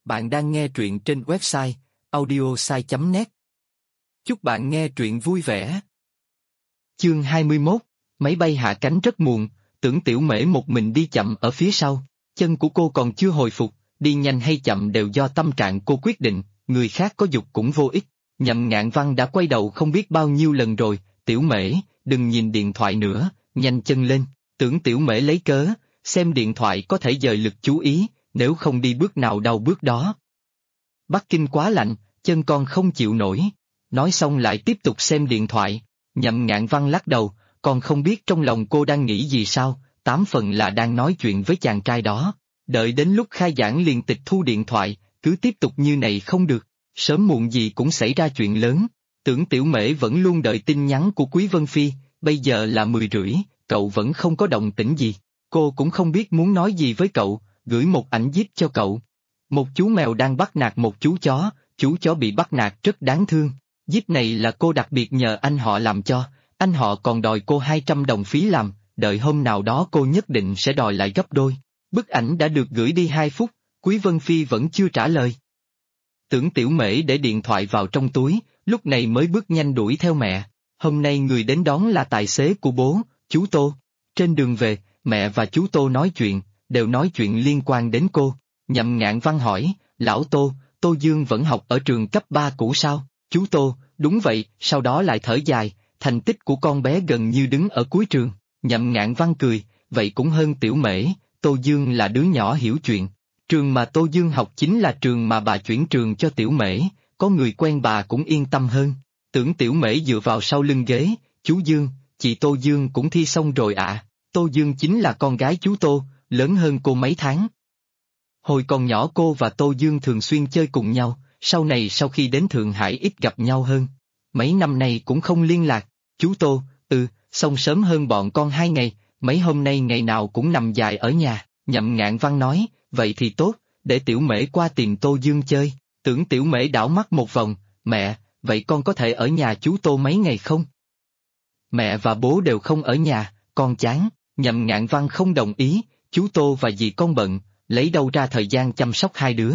Bạn đang nghe truyện trên website audiosai.net. Chúc bạn nghe truyện vui vẻ. Chương 21, máy bay hạ cánh rất muộn, Tưởng Tiểu Mễ một mình đi chậm ở phía sau, chân của cô còn chưa hồi phục, đi nhanh hay chậm đều do tâm trạng cô quyết định, người khác có dục cũng vô ích. Nhậm Ngạn Văn đã quay đầu không biết bao nhiêu lần rồi, Tiểu Mễ, đừng nhìn điện thoại nữa, nhanh chân lên. Tưởng Tiểu Mễ lấy cớ, xem điện thoại có thể dời lực chú ý, nếu không đi bước nào đau bước đó. Bắc Kinh quá lạnh, chân con không chịu nổi. Nói xong lại tiếp tục xem điện thoại. Nhậm Ngạn Văn lắc đầu, còn không biết trong lòng cô đang nghĩ gì sao, 8 phần là đang nói chuyện với chàng trai đó. Đợi đến lúc khai giảng liền tịch thu điện thoại, cứ tiếp tục như này không được, sớm muộn gì cũng xảy ra chuyện lớn. Tưởng Tiểu Mễ vẫn luôn đợi tin nhắn của Quý Vân Phi, bây giờ là 10:30, cậu vẫn không có động tĩnh gì. Cô cũng không biết muốn nói gì với cậu, gửi một ảnh jeep cho cậu. Một chú mèo đang bắt nạt một chú chó bị bắt nạt rất đáng thương. Jeep này là cô đặc biệt nhờ anh họ làm cho, anh họ còn đòi cô 200 đồng phí làm, đợi hôm nào đó cô nhất định sẽ đòi lại gấp đôi. Bức ảnh đã được gửi đi 2 phút, Quý Vân Phi vẫn chưa trả lời. Tưởng Tiểu Mễ để điện thoại vào trong túi, lúc này mới bước nhanh đuổi theo mẹ. Hôm nay người đến đón là tài xế của bố, chú Tô. Trên đường về, mẹ và chú Tô nói chuyện, đều nói chuyện liên quan đến cô. Nhậm Ngạn Văn hỏi, lão Tô, Tô Dương vẫn học ở trường cấp 3 cũ sao? Chú Tô, đúng vậy, sau đó lại thở dài, thành tích của con bé gần như đứng ở cuối trường. Nhậm Ngạn Văn cười, vậy cũng hơn Tiểu Mễ, Tô Dương là đứa nhỏ hiểu chuyện. Trường mà Tô Dương học chính là trường mà bà chuyển trường cho Tiểu Mễ, có người quen bà cũng yên tâm hơn. Tưởng Tiểu Mễ dựa vào sau lưng ghế, chú Dương, chị Tô Dương cũng thi xong rồi ạ. Tô Dương chính là con gái chú Tô, lớn hơn cô mấy tháng. Hồi còn nhỏ cô và Tô Dương thường xuyên chơi cùng nhau, sau này sau khi đến Thượng Hải ít gặp nhau hơn. Mấy năm nay cũng không liên lạc, chú Tô, xong sớm hơn bọn con 2 ngày, mấy hôm nay ngày nào cũng nằm dài ở nhà. Nhậm Ngạn Văn nói, vậy thì tốt, để Tiểu Mễ qua tìm Tô Dương chơi. Tưởng Tiểu Mễ đảo mắt một vòng, mẹ, vậy con có thể ở nhà chú Tô mấy ngày không? Mẹ và bố đều không ở nhà, con chán. Nhậm Ngạn Văn không đồng ý, chú Tô và dì con bận, lấy đâu ra thời gian chăm sóc hai đứa.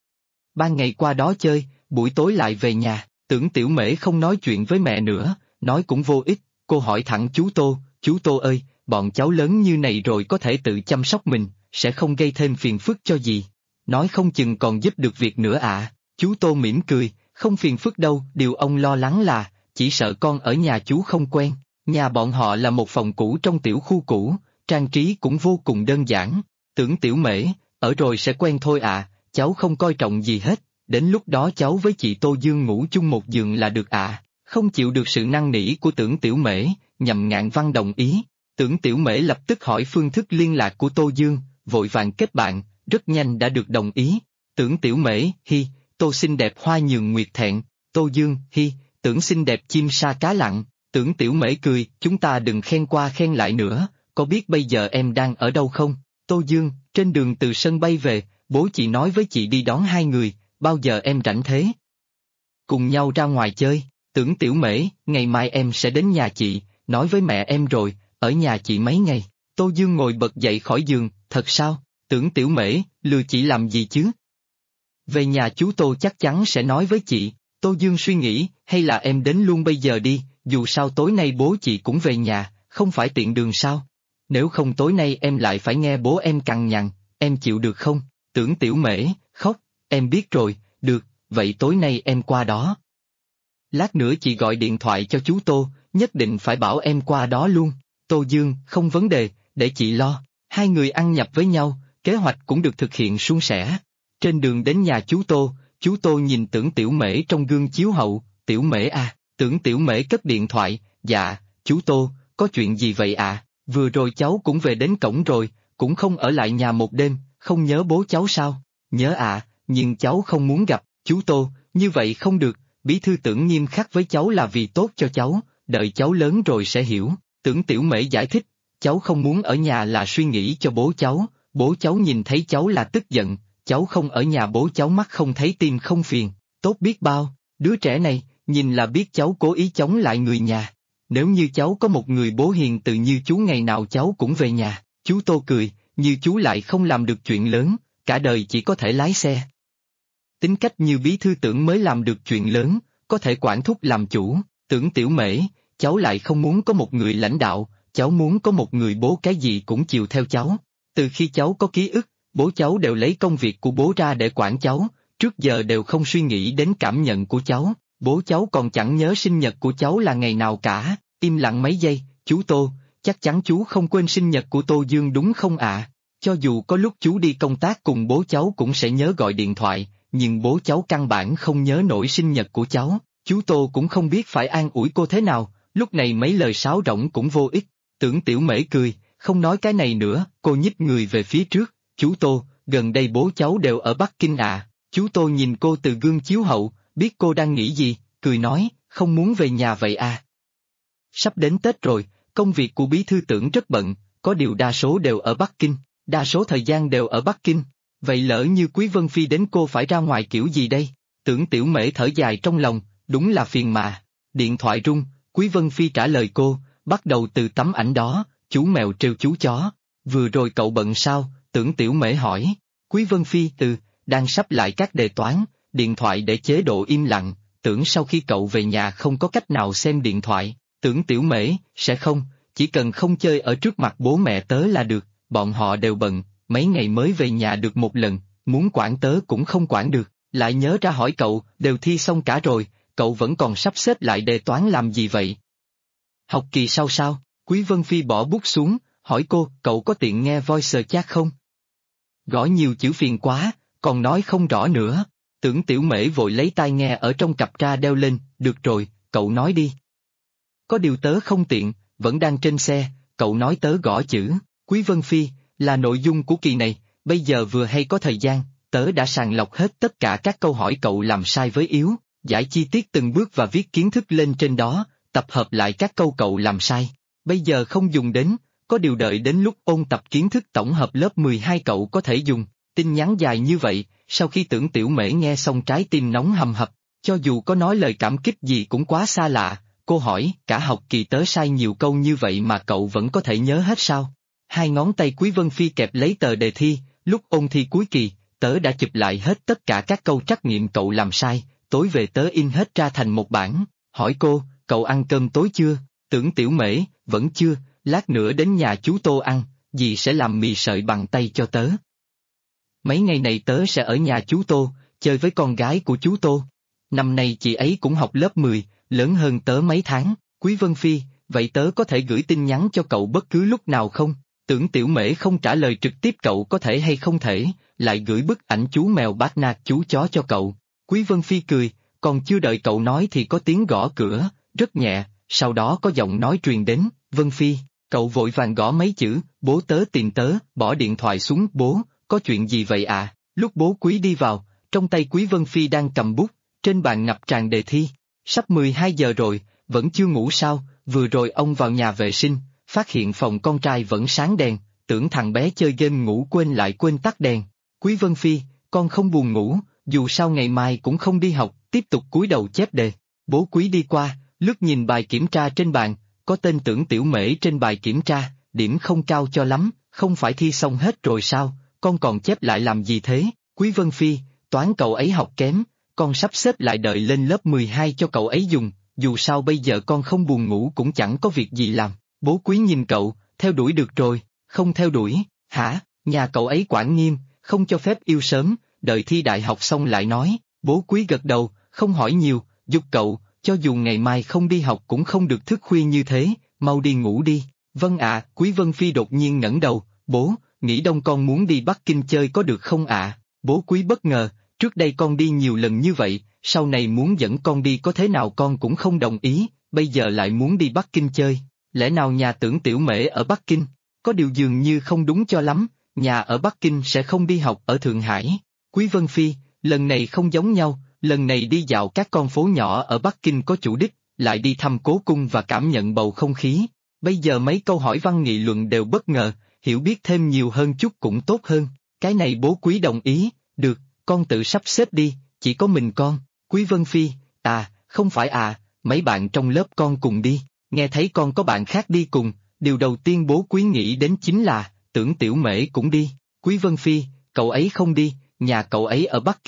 Ban ngày qua đó chơi, buổi tối lại về nhà. Tưởng Tiểu Mễ không nói chuyện với mẹ nữa, nói cũng vô ích, cô hỏi thẳng chú Tô ơi, bọn cháu lớn như này rồi có thể tự chăm sóc mình, sẽ không gây thêm phiền phức cho dì. Nói không chừng còn giúp được việc nữa ạ. Chú Tô mỉm cười, không phiền phức đâu, điều ông lo lắng là, chỉ sợ con ở nhà chú không quen. Nhà bọn họ là một phòng cũ trong tiểu khu cũ, trang trí cũng vô cùng đơn giản. Tưởng Tiểu Mễ, ở rồi sẽ quen thôi ạ, cháu không coi trọng gì hết, đến lúc đó cháu với chị Tô Dương ngủ chung một giường là được ạ. Không chịu được sự năn nỉ của Tưởng Tiểu Mễ, Nhậm Ngạn Văn đồng ý. Tưởng Tiểu Mễ lập tức hỏi phương thức liên lạc của Tô Dương, vội vàng kết bạn, rất nhanh đã được đồng ý. Tưởng Tiểu Mễ, hi, Tô xinh đẹp hoa nhường nguyệt thẹn, Tô Dương, hi, Tưởng xinh đẹp chim sa cá lặn. Tưởng Tiểu Mễ cười, chúng ta đừng khen qua khen lại nữa, có biết bây giờ em đang ở đâu không? Tô Dương, trên đường từ sân bay về, bố chị nói với chị đi đón 2 người, bao giờ em rảnh thế? Cùng nhau ra ngoài chơi. Tưởng Tiểu Mễ, ngày mai em sẽ đến nhà chị, nói với mẹ em rồi, ở nhà chị mấy ngày. Tô Dương ngồi bật dậy khỏi giường, thật sao? Tưởng Tiểu Mễ, lừa chị làm gì chứ? Về nhà chú Tô chắc chắn sẽ nói với chị. Tô Dương suy nghĩ, hay là em đến luôn bây giờ đi, dù sao tối nay bố chị cũng về nhà, không phải tiện đường sao? Nếu không tối nay em lại phải nghe bố em cằn nhằn, em chịu được không? Tưởng Tiểu Mễ, khóc, em biết rồi, được, vậy tối nay em qua đó. Lát nữa chị gọi điện thoại cho chú Tô, nhất định phải bảo em qua đó luôn. Tô Dương, không vấn đề, để chị lo. Hai người ăn nhập với nhau, kế hoạch cũng được thực hiện suôn sẻ. Trên đường đến nhà chú Tô nhìn Tưởng Tiểu Mễ trong gương chiếu hậu, Tiểu Mễ à, Tưởng Tiểu Mễ cất điện thoại, dạ, chú Tô, có chuyện gì vậy ạ? Vừa rồi cháu cũng về đến cổng rồi, cũng không ở lại nhà một đêm, không nhớ bố cháu sao? Nhớ ạ, nhưng cháu không muốn gặp, chú Tô, như vậy không được, bí thư Tưởng nghiêm khắc với cháu là vì tốt cho cháu, đợi cháu lớn rồi sẽ hiểu. Tưởng Tiểu Mễ giải thích, cháu không muốn ở nhà là suy nghĩ cho bố cháu nhìn thấy cháu là tức giận, cháu không ở nhà bố cháu mắt không thấy tim không phiền, tốt biết bao, đứa trẻ này, nhìn là biết cháu cố ý chống lại người nhà. Nếu như cháu có một người bố hiền từ như chú ngày nào cháu cũng về nhà. Chú Tô cười, như chú lại không làm được chuyện lớn, cả đời chỉ có thể lái xe. Tính cách như bí thư Tưởng mới làm được chuyện lớn, có thể quản thúc làm chủ. Tưởng Tiểu Mễ, cháu lại không muốn có một người lãnh đạo, cháu muốn có một người bố cái gì cũng chiều theo cháu. Từ khi cháu có ký ức, bố cháu đều lấy công việc của bố ra để quản cháu, trước giờ đều không suy nghĩ đến cảm nhận của cháu, bố cháu còn chẳng nhớ sinh nhật của cháu là ngày nào cả. Im lặng mấy giây, chú Tô, chắc chắn chú không quên sinh nhật của Tô Dương đúng không ạ? Cho dù có lúc chú đi công tác cùng bố cháu cũng sẽ nhớ gọi điện thoại, nhưng bố cháu căn bản không nhớ nổi sinh nhật của cháu, chú Tô cũng không biết phải an ủi cô thế nào, lúc này mấy lời sáo rỗng cũng vô ích. Tưởng Tiểu Mễ cười, không nói cái này nữa, cô nhích người về phía trước, chú Tô, gần đây bố cháu đều ở Bắc Kinh à? Chú Tô nhìn cô từ gương chiếu hậu, biết cô đang nghĩ gì, cười nói, không muốn về nhà vậy à? Sắp đến Tết rồi, công việc của bí thư Tưởng rất bận, có điều đa số đều ở Bắc Kinh, đa số thời gian đều ở Bắc Kinh. Vậy lỡ như Quý Vân Phi đến cô phải ra ngoài kiểu gì đây? Tưởng Tiểu Mễ thở dài trong lòng, đúng là phiền mà. Điện thoại rung, Quý Vân Phi trả lời cô, bắt đầu từ tấm ảnh đó, chú mèo trêu chú chó. Vừa rồi cậu bận sao? Tưởng Tiểu Mễ hỏi. Quý Vân Phi đang sắp lại các đề toán, điện thoại để chế độ im lặng, tưởng sau khi cậu về nhà không có cách nào xem điện thoại. Tưởng Tiểu Mễ, sẽ không, chỉ cần không chơi ở trước mặt bố mẹ tớ là được, bọn họ đều bận, mấy ngày mới về nhà được một lần, muốn quản tớ cũng không quản được, lại nhớ ra hỏi cậu, đều thi xong cả rồi, cậu vẫn còn sắp xếp lại đề toán làm gì vậy? Học kỳ sau sao? Quý Vân Phi bỏ bút xuống, hỏi cô, cậu có tiện nghe voice chat không? Gõ nhiều chữ phiền quá, còn nói không rõ nữa. Tưởng Tiểu Mễ vội lấy tai nghe ở trong cặp ra đeo lên, được rồi, cậu nói đi. Có điều tớ không tiện, vẫn đang trên xe, cậu nói tớ gõ chữ. Quý Vân Phi, là nội dung của kỳ này, bây giờ vừa hay có thời gian, tớ đã sàng lọc hết tất cả các câu hỏi cậu làm sai với yếu, giải chi tiết từng bước và viết kiến thức lên trên đó, tập hợp lại các câu cậu làm sai. Bây giờ không dùng đến, có điều đợi đến lúc ôn tập kiến thức tổng hợp lớp 12 cậu có thể dùng. Tin nhắn dài như vậy, sau khi Tưởng Tiểu Mễ nghe xong trái tim nóng hầm hập, cho dù có nói lời cảm kích gì cũng quá xa lạ, cô hỏi, cả học kỳ tớ sai nhiều câu như vậy mà cậu vẫn có thể nhớ hết sao? Hai ngón tay Quý Vân Phi kẹp lấy tờ đề thi, lúc ôn thi cuối kỳ, tớ đã chụp lại hết tất cả các câu trắc nghiệm cậu làm sai, tối về tớ in hết ra thành một bản, hỏi cô, cậu ăn cơm tối chưa? Tưởng Tiểu Mễ, vẫn chưa, lát nữa đến nhà chú Tô ăn, dì sẽ làm mì sợi bằng tay cho tớ. Mấy ngày này tớ sẽ ở nhà chú Tô, chơi với con gái của chú Tô. Năm nay chị ấy cũng học lớp 10, lớn hơn tớ mấy tháng. Quý Vân Phi, vậy tớ có thể gửi tin nhắn cho cậu bất cứ lúc nào không? Tưởng Tiểu Mễ không trả lời trực tiếp cậu có thể hay không thể, lại gửi bức ảnh chú mèo bát nạt chú chó cho cậu. Quý Vân Phi cười, còn chưa đợi cậu nói thì có tiếng gõ cửa, rất nhẹ, sau đó có giọng nói truyền đến, Vân Phi, cậu vội vàng gõ mấy chữ, bố tớ tìm tớ, bỏ điện thoại xuống, bố, có chuyện gì vậy à? Lúc bố Quý đi vào, trong tay Quý Vân Phi đang cầm bút, trên bàn ngập tràn đề thi, sắp 12 giờ rồi, vẫn chưa ngủ sao? Vừa rồi ông vào nhà vệ sinh, phát hiện phòng con trai vẫn sáng đèn, tưởng thằng bé chơi game ngủ quên lại quên tắt đèn. Quý Vân Phi, con không buồn ngủ, dù sao ngày mai cũng không đi học, tiếp tục cúi đầu chép đề. Bố Quý đi qua, lướt nhìn bài kiểm tra trên bàn, có tên Tưởng Tiểu Mễ trên bài kiểm tra, điểm không cao cho lắm, không phải thi xong hết rồi sao, con còn chép lại làm gì thế? Quý Vân Phi, toán cậu ấy học kém, con sắp xếp lại đợi lên lớp 12 cho cậu ấy dùng, dù sao bây giờ con không buồn ngủ cũng chẳng có việc gì làm. Bố Quý nhìn cậu, theo đuổi được rồi, không theo đuổi, hả? Nhà cậu ấy quản nghiêm, không cho phép yêu sớm, đợi thi đại học xong lại nói. Bố Quý gật đầu, không hỏi nhiều, giục cậu, cho dù ngày mai không đi học cũng không được thức khuya như thế, mau đi ngủ đi. Vâng ạ. Quý Vân Phi đột nhiên ngẩng đầu, bố, nghỉ đông con muốn đi Bắc Kinh chơi có được không ạ? Bố Quý bất ngờ, trước đây con đi nhiều lần như vậy, sau này muốn dẫn con đi có thế nào con cũng không đồng ý, bây giờ lại muốn đi Bắc Kinh chơi. Lẽ nào nhà Tưởng Tiểu Mễ ở Bắc Kinh? Có điều dường như không đúng cho lắm, nhà ở Bắc Kinh sẽ không đi học ở Thượng Hải. Quý Vân Phi, lần này không giống nhau, lần này đi dạo các con phố nhỏ ở Bắc Kinh có chủ đích, lại đi thăm cố cung và cảm nhận bầu không khí. Bây giờ mấy câu hỏi văn nghị luận đều bất ngờ, hiểu biết thêm nhiều hơn chút cũng tốt hơn. Cái này bố Quý đồng ý, được, con tự sắp xếp đi, chỉ có mình con. Quý Vân Phi, không phải mấy bạn trong lớp con cùng đi. Nghe thấy con có bạn khác đi cùng, điều đầu tiên bố Quý nghĩ đến chính là, Tưởng Tiểu Mễ cũng đi. Quý Vân Phi, cậu ấy không đi, nhà cậu ấy ở Bắc Kinh.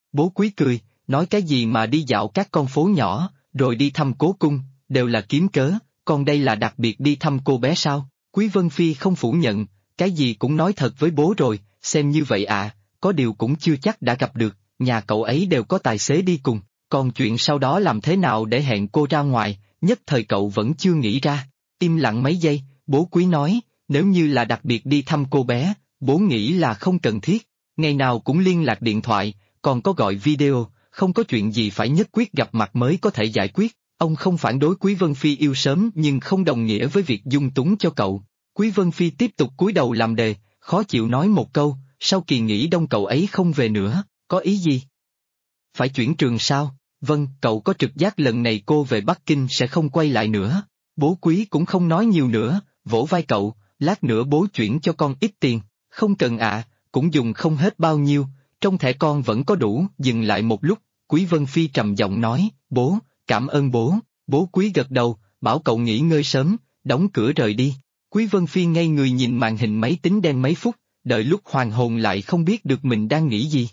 Bố Quý cười, nói cái gì mà đi dạo các con phố nhỏ, rồi đi thăm cố cung, đều là kiếm cớ, còn đây là đặc biệt đi thăm cô bé sao? Quý Vân Phi không phủ nhận, cái gì cũng nói thật với bố rồi, xem như vậy à, có điều cũng chưa chắc đã gặp được, nhà cậu ấy đều có tài xế đi cùng, còn chuyện sau đó làm thế nào để hẹn cô ra ngoài, nhất thời cậu vẫn chưa nghĩ ra. Im lặng mấy giây, bố Quý nói, nếu như là đặc biệt đi thăm cô bé, bố nghĩ là không cần thiết, ngày nào cũng liên lạc điện thoại, còn có gọi video, không có chuyện gì phải nhất quyết gặp mặt mới có thể giải quyết. Ông không phản đối Quý Vân Phi yêu sớm nhưng không đồng nghĩa với việc dung túng cho cậu. Quý Vân Phi tiếp tục cúi đầu làm đề, khó chịu nói một câu, sau kỳ nghỉ đông cậu ấy không về nữa, có ý gì? Phải chuyển trường sao? Vâng, cậu có trực giác lần này cô về Bắc Kinh sẽ không quay lại nữa. Bố Quý cũng không nói nhiều nữa, vỗ vai cậu, lát nữa bố chuyển cho con ít tiền, không cần ạ, cũng dùng không hết bao nhiêu, trong thẻ con vẫn có đủ. Dừng lại một lúc, Quý Vân Phi trầm giọng nói, bố, cảm ơn bố. Bố Quý gật đầu, bảo cậu nghỉ ngơi sớm, đóng cửa rời đi. Quý Vân Phi ngây người nhìn màn hình máy tính đen mấy phút, đợi lúc hoàn hồn lại không biết được mình đang nghĩ gì.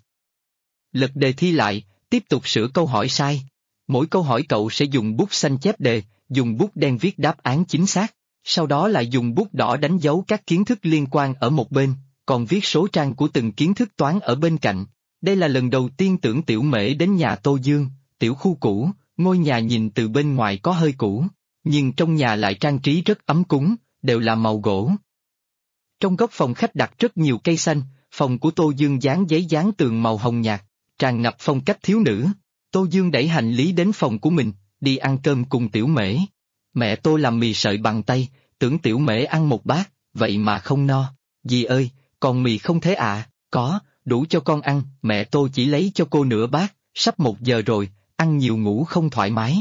Lật đề thi lại, tiếp tục sửa câu hỏi sai. Mỗi câu hỏi cậu sẽ dùng bút xanh chép đề, dùng bút đen viết đáp án chính xác, sau đó lại dùng bút đỏ đánh dấu các kiến thức liên quan ở một bên, còn viết số trang của từng kiến thức toán ở bên cạnh. Đây là lần đầu tiên Tưởng Tiểu Mễ đến nhà Tô Dương, tiểu khu cũ, ngôi nhà nhìn từ bên ngoài có hơi cũ, nhưng trong nhà lại trang trí rất ấm cúng, đều là màu gỗ. Trong góc phòng khách đặt rất nhiều cây xanh, phòng của Tô Dương dán giấy dán tường màu hồng nhạt, tràn ngập phong cách thiếu nữ. Tô Dương đẩy hành lý đến phòng của mình, đi ăn cơm cùng Tiểu Mễ. Mẹ Tô làm mì sợi bằng tay, Tưởng Tiểu Mễ ăn một bát, vậy mà không no. Dì ơi, còn mì không thế à? Có, đủ cho con ăn. Mẹ Tô chỉ lấy cho cô nửa bát, sắp 1 giờ rồi, ăn nhiều ngủ không thoải mái.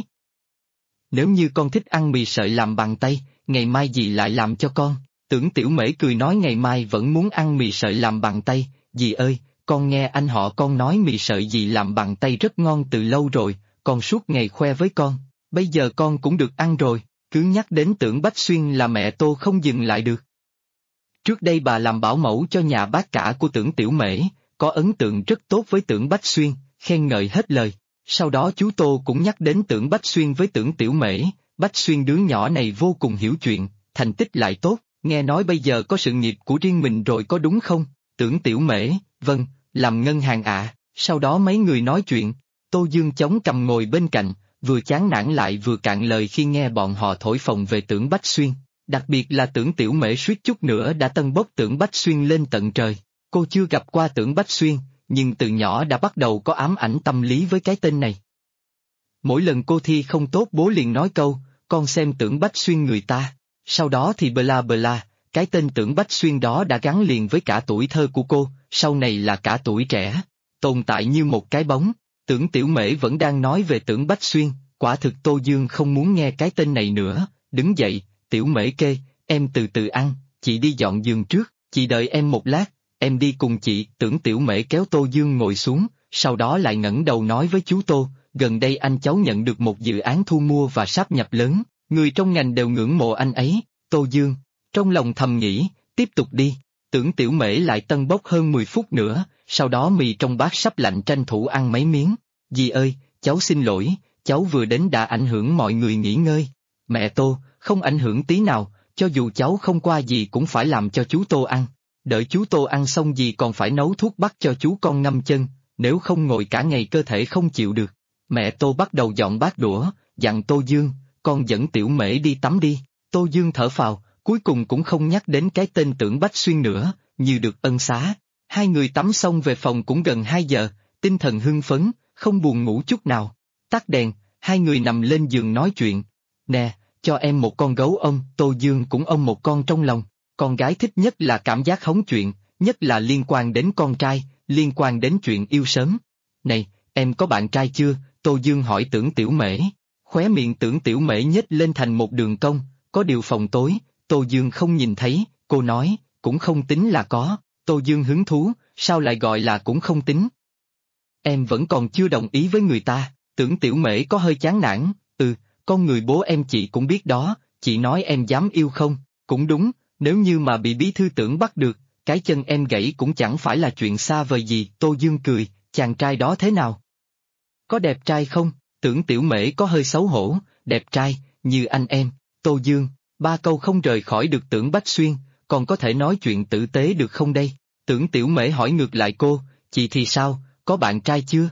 Nếu như con thích ăn mì sợi làm bằng tay, ngày mai dì lại làm cho con. Tưởng Tiểu Mễ cười nói ngày mai vẫn muốn ăn mì sợi làm bằng tay. Dì ơi, con nghe anh họ con nói mì sợi dì làm bằng tay rất ngon từ lâu rồi, con suốt ngày khoe với con, bây giờ con cũng được ăn rồi. Cứ nhắc đến Tưởng Bách Xuyên là mẹ Tô không dừng lại được. Trước đây bà làm bảo mẫu cho nhà bác cả của Tưởng Tiểu Mễ, có ấn tượng rất tốt với Tưởng Bách Xuyên, khen ngợi hết lời. Sau đó chú Tô cũng nhắc đến Tưởng Bách Xuyên với Tưởng Tiểu Mễ, Bách Xuyên đứa nhỏ này vô cùng hiểu chuyện, thành tích lại tốt, nghe nói bây giờ có sự nghiệp của riêng mình rồi có đúng không? Tưởng Tiểu Mễ, vâng, làm ngân hàng ạ. Sau đó mấy người nói chuyện, Tô Dương chống cằm ngồi bên cạnh, vừa chán nản lại vừa cạn lời khi nghe bọn họ thổi phồng về Tưởng Bách Xuyên. Đặc biệt là Tưởng Tiểu Mễ suýt chút nữa đã tâng bốc Tưởng Bách Xuyên lên tận trời. Cô chưa gặp qua Tưởng Bách Xuyên, nhưng từ nhỏ đã bắt đầu có ám ảnh tâm lý với cái tên này. Mỗi lần cô thi không tốt bố liền nói câu, con xem Tưởng Bách Xuyên người ta, sau đó thì bla bla, cái tên Tưởng Bách Xuyên đó đã gắn liền với cả tuổi thơ của cô, sau này là cả tuổi trẻ, tồn tại như một cái bóng. Tưởng Tiểu Mễ vẫn đang nói về Tưởng Bách Xuyên, quả thực Tô Dương không muốn nghe cái tên này nữa, đứng dậy, Tiểu Mễ kê, em từ từ ăn, chị đi dọn giường trước, chị đợi em một lát, em đi cùng chị. Tưởng Tiểu Mễ kéo Tô Dương ngồi xuống, sau đó lại ngẩng đầu nói với chú Tô, gần đây anh cháu nhận được một dự án thu mua và sáp nhập lớn, người trong ngành đều ngưỡng mộ anh ấy. Tô Dương, trong lòng thầm nghĩ, tiếp tục đi. Tưởng Tiểu Mễ lại tâng bốc hơn 10 phút nữa, sau đó mì trong bát sắp lạnh tranh thủ ăn mấy miếng. Dì ơi, cháu xin lỗi, cháu vừa đến đã ảnh hưởng mọi người nghỉ ngơi. Mẹ Tô, không ảnh hưởng tí nào, cho dù cháu không qua dì cũng phải làm cho chú Tô ăn. Đợi chú Tô ăn xong dì còn phải nấu thuốc bắc cho chú con ngâm chân, nếu không ngồi cả ngày cơ thể không chịu được. Mẹ Tô bắt đầu dọn bát đũa, dặn Tô Dương, con dẫn Tiểu Mễ đi tắm đi. Tô Dương thở phào, cuối cùng cũng không nhắc đến cái tên Tưởng Bách Xuyên nữa, như được ân xá. Hai người tắm xong về phòng cũng gần 2 giờ, tinh thần hưng phấn, không buồn ngủ chút nào. Tắt đèn, hai người nằm lên giường nói chuyện. Nè, cho em một con gấu ôm. Tô Dương cũng ôm một con trong lòng. Con gái thích nhất là cảm giác hóng chuyện, nhất là liên quan đến con trai, liên quan đến chuyện yêu sớm. Này, em có bạn trai chưa? Tô Dương hỏi Tưởng Tiểu Mễ. Khóe miệng Tưởng Tiểu Mễ nhếch lên thành một đường cong, có điều phòng tối, Tô Dương không nhìn thấy, cô nói, cũng không tính là có. Tô Dương hứng thú, sao lại gọi là cũng không tính? Em vẫn còn chưa đồng ý với người ta. Tưởng Tiểu Mễ có hơi chán nản, con người bố em chị cũng biết đó, chị nói em dám yêu không? Cũng đúng, nếu như mà bị bí thư Tưởng bắt được, cái chân em gãy cũng chẳng phải là chuyện xa vời gì. Tô Dương cười, chàng trai đó thế nào? Có đẹp trai không? Tưởng Tiểu Mễ có hơi xấu hổ, đẹp trai, như anh em, Tô Dương, ba câu không rời khỏi được Tưởng Bách Xuyên, còn có thể nói chuyện tử tế được không đây? Tưởng Tiểu Mễ hỏi ngược lại cô, chị thì sao, có bạn trai chưa?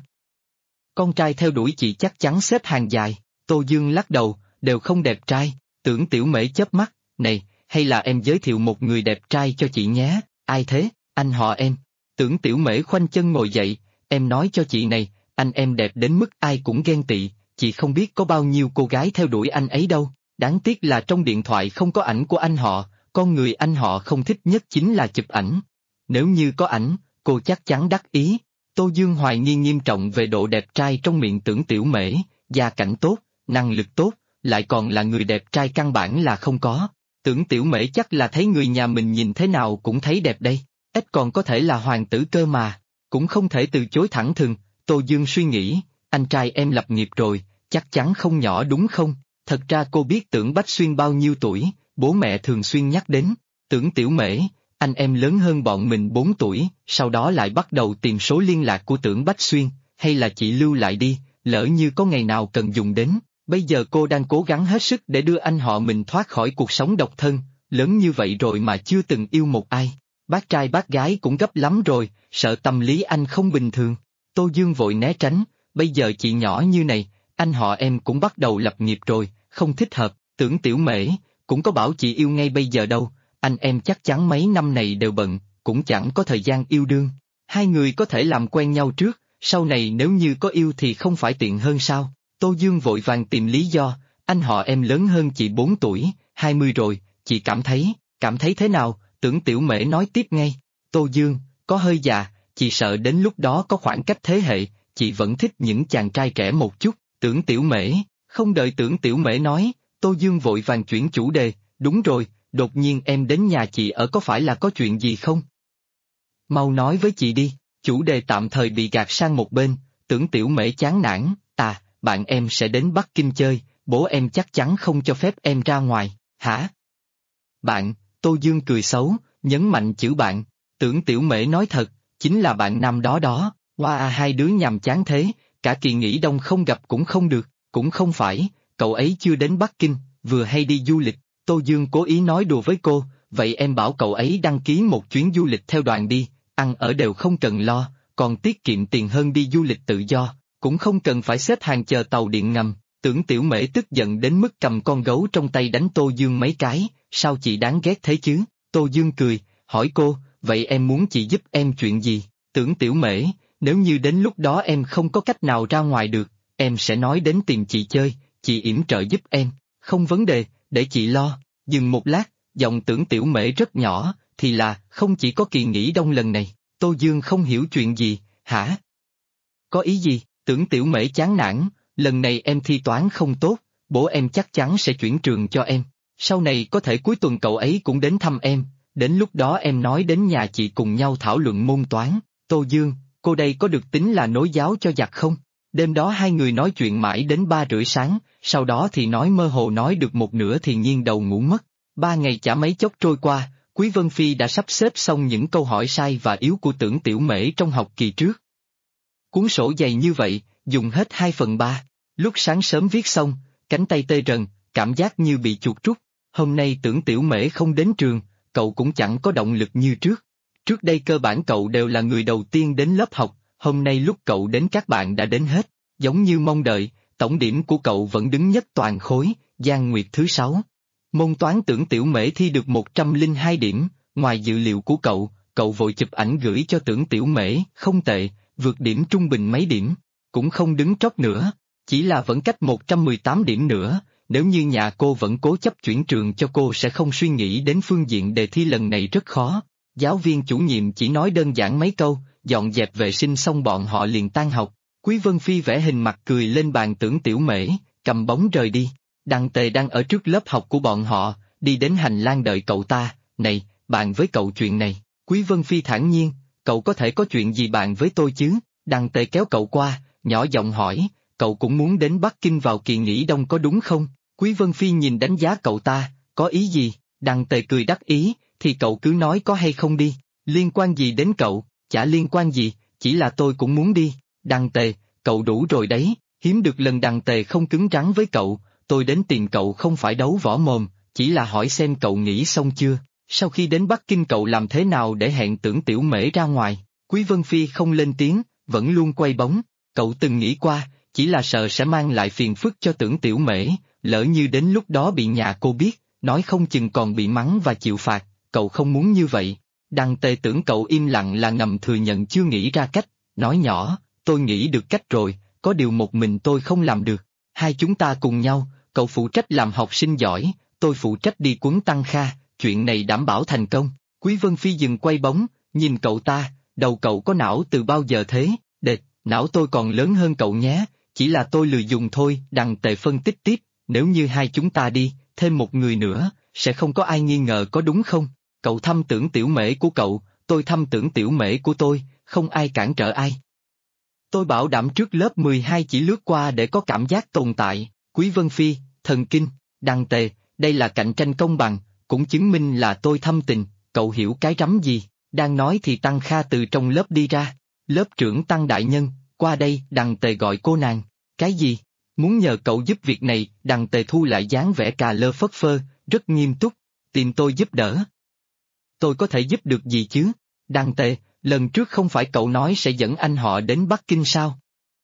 Con trai theo đuổi chị chắc chắn xếp hàng dài, Tô Dương lắc đầu, đều không đẹp trai, Tưởng Tiểu Mễ chớp mắt, này, hay là em giới thiệu một người đẹp trai cho chị nhé, ai thế, anh họ em. Tưởng Tiểu Mễ khoanh chân ngồi dậy, em nói cho chị này, anh em đẹp đến mức ai cũng ghen tị, chị không biết có bao nhiêu cô gái theo đuổi anh ấy đâu, đáng tiếc là trong điện thoại không có ảnh của anh họ, con người anh họ không thích nhất chính là chụp ảnh. Nếu như có ảnh, cô chắc chắn đắc ý. Tô Dương hoài nghi nghiêm trọng về độ đẹp trai trong miệng Tưởng Tiểu Mễ, gia cảnh tốt, năng lực tốt, lại còn là người đẹp trai căn bản là không có. Tưởng Tiểu Mễ chắc là thấy người nhà mình nhìn thế nào cũng thấy đẹp đây, ít còn có thể là hoàng tử cơ mà, cũng không thể từ chối thẳng thừng. Tô Dương suy nghĩ, anh trai em lập nghiệp rồi, chắc chắn không nhỏ đúng không? Thật ra cô biết Tưởng Bách Xuyên bao nhiêu tuổi, bố mẹ thường xuyên nhắc đến. Tưởng Tiểu Mễ, anh em lớn hơn bọn mình 4 tuổi, sau đó lại bắt đầu tìm số liên lạc của Tưởng Bách Xuyên, hay là chị lưu lại đi, lỡ như có ngày nào cần dùng đến. Bây giờ cô đang cố gắng hết sức để đưa anh họ mình thoát khỏi cuộc sống độc thân, lớn như vậy rồi mà chưa từng yêu một ai. Bác trai bác gái cũng gấp lắm rồi, sợ tâm lý anh không bình thường. Tô Dương vội né tránh, bây giờ chị nhỏ như này, anh họ em cũng bắt đầu lập nghiệp rồi, không thích hợp. Tưởng Tiểu Mễ, cũng có bảo chị yêu ngay bây giờ đâu, anh em chắc chắn mấy năm này đều bận, cũng chẳng có thời gian yêu đương. Hai người có thể làm quen nhau trước, sau này nếu như có yêu thì không phải tiện hơn sao? Tô Dương vội vàng tìm lý do, anh họ em lớn hơn chị 4 tuổi, 20 rồi, chị cảm thấy thế nào? Tưởng Tiểu Mễ nói tiếp ngay, Tô Dương, có hơi già, chị sợ đến lúc đó có khoảng cách thế hệ, chị vẫn thích những chàng trai trẻ một chút. Tưởng Tiểu Mễ, không đợi Tưởng Tiểu Mễ nói, Tô Dương vội vàng chuyển chủ đề, đúng rồi, đột nhiên em đến nhà chị ở có phải là có chuyện gì không? Mau nói với chị đi, chủ đề tạm thời bị gạt sang một bên, Tưởng Tiểu Mễ chán nản, bạn em sẽ đến Bắc Kinh chơi, bố em chắc chắn không cho phép em ra ngoài, hả? Bạn, Tô Dương cười xấu, nhấn mạnh chữ bạn, Tưởng Tiểu Mễ nói thật, chính là bạn năm đó đó, hai đứa nhàm chán thế, cả kỳ nghỉ đông không gặp cũng không được, cũng không phải, cậu ấy chưa đến Bắc Kinh, vừa hay đi du lịch, Tô Dương cố ý nói đùa với cô, vậy em bảo cậu ấy đăng ký một chuyến du lịch theo đoàn đi, ăn ở đều không cần lo, còn tiết kiệm tiền hơn đi du lịch tự do, cũng không cần phải xếp hàng chờ tàu điện ngầm. Tưởng Tiểu Mễ tức giận đến mức cầm con gấu trong tay đánh Tô Dương mấy cái, sao chị đáng ghét thế chứ? Tô Dương cười, hỏi cô, vậy em muốn chị giúp em chuyện gì? Tưởng Tiểu Mễ, nếu như đến lúc đó em không có cách nào ra ngoài được, em sẽ nói đến tìm chị chơi, chị yểm trợ giúp em, không vấn đề, để chị lo. Dừng một lát, giọng Tưởng Tiểu Mễ rất nhỏ, thì là, không chỉ có kỳ nghỉ đông lần này. Tô Dương không hiểu chuyện gì, hả? Có ý gì? Tưởng Tiểu Mễ chán nản, lần này em thi toán không tốt, bố em chắc chắn sẽ chuyển trường cho em. Sau này có thể cuối tuần cậu ấy cũng đến thăm em, đến lúc đó em nói đến nhà chị cùng nhau thảo luận môn toán. Tô Dương, cô đây có được tính là nối giáo cho giặc không? Đêm đó hai người nói chuyện mãi đến 3:30 sáng, sau đó thì nói mơ hồ nói được một nửa thì nghiêng đầu ngủ mất. 3 ngày chả mấy chốc trôi qua, Quý Vân Phi đã sắp xếp xong những câu hỏi sai và yếu của Tưởng Tiểu Mễ trong học kỳ trước. Cuốn sổ dày như vậy, dùng hết 2/3. Lúc sáng sớm viết xong, cánh tay tê rần, cảm giác như bị chuột rút. Hôm nay Tưởng Tiểu Mễ không đến trường, cậu cũng chẳng có động lực như trước. Trước đây cơ bản cậu đều là người đầu tiên đến lớp học, hôm nay lúc cậu đến các bạn đã đến hết. Giống như mong đợi, tổng điểm của cậu vẫn đứng nhất toàn khối, Giang Nguyệt thứ 6. Môn toán Tưởng Tiểu Mễ thi được 102 điểm, ngoài dự liệu của cậu vội chụp ảnh gửi cho Tưởng Tiểu Mễ, không tệ, vượt điểm trung bình mấy điểm, cũng không đứng trót nữa, chỉ là vẫn cách 118 điểm nữa, nếu như nhà cô vẫn cố chấp chuyển trường cho cô sẽ không suy nghĩ đến phương diện đề thi lần này rất khó. Giáo viên chủ nhiệm chỉ nói đơn giản mấy câu, dọn dẹp vệ sinh xong bọn họ liền tan học. Quý Vân Phi vẽ hình mặt cười lên bàn Tưởng Tiểu Mễ, cầm bóng rời đi. Đằng Tề đang ở trước lớp học của bọn họ, đi đến hành lang đợi cậu ta, này, bàn với cậu chuyện này. Quý Vân Phi thản nhiên, cậu có thể có chuyện gì bàn với tôi chứ? Đằng Tề kéo cậu qua, nhỏ giọng hỏi, cậu cũng muốn đến Bắc Kinh vào kỳ nghỉ đông có đúng không? Quý Vân Phi nhìn đánh giá cậu ta, có ý gì? Đằng Tề cười đắc ý, thì cậu cứ nói có hay không đi, liên quan gì đến cậu, chả liên quan gì, chỉ là tôi cũng muốn đi. Đằng Tề, cậu đủ rồi đấy, hiếm được lần Đằng Tề không cứng rắn với cậu, tôi đến tìm cậu không phải đấu võ mồm, chỉ là hỏi xem cậu nghĩ xong chưa, sau khi đến Bắc Kinh cậu làm thế nào để hẹn Tưởng Tiểu Mễ ra ngoài. Quý Vân Phi không lên tiếng, vẫn luôn quay bóng, cậu từng nghĩ qua, chỉ là sợ sẽ mang lại phiền phức cho Tưởng Tiểu Mễ, lỡ như đến lúc đó bị nhà cô biết, nói không chừng còn bị mắng và chịu phạt, cậu không muốn như vậy. Đằng Tề tưởng cậu im lặng là ngầm thừa nhận chưa nghĩ ra cách, nói nhỏ, tôi nghĩ được cách rồi, có điều một mình tôi không làm được, hai chúng ta cùng nhau, cậu phụ trách làm học sinh giỏi, tôi phụ trách đi quấn Tăng Kha, chuyện này đảm bảo thành công. Quý Vân Phi dừng quay bóng, nhìn cậu ta, đầu cậu có não từ bao giờ thế, đệt, não tôi còn lớn hơn cậu nhé, chỉ là tôi lười dùng thôi. Đằng Tề phân tích tiếp, nếu như hai chúng ta đi, thêm một người nữa, sẽ không có ai nghi ngờ có đúng không? Cậu thăm Tưởng Tiểu Mễ của cậu, tôi thăm Tưởng Tiểu Mễ của tôi, không ai cản trở ai. Tôi bảo đảm trước lớp 12 chỉ lướt qua để có cảm giác tồn tại. Quý Vân Phi, thần kinh, Đằng Tề, đây là cạnh tranh công bằng, cũng chứng minh là tôi thâm tình, cậu hiểu cái rắm gì? Đang nói thì Tăng Kha từ trong lớp đi ra. Lớp trưởng Tăng đại nhân, qua đây. Đằng Tề gọi cô nàng. Cái gì? Muốn nhờ cậu giúp việc này. Đằng Tề thu lại dáng vẻ cà lơ phất phơ, rất nghiêm túc. Tìm tôi giúp đỡ. Tôi có thể giúp được gì chứ? Đằng Tề, lần trước không phải cậu nói sẽ dẫn anh họ đến Bắc Kinh sao?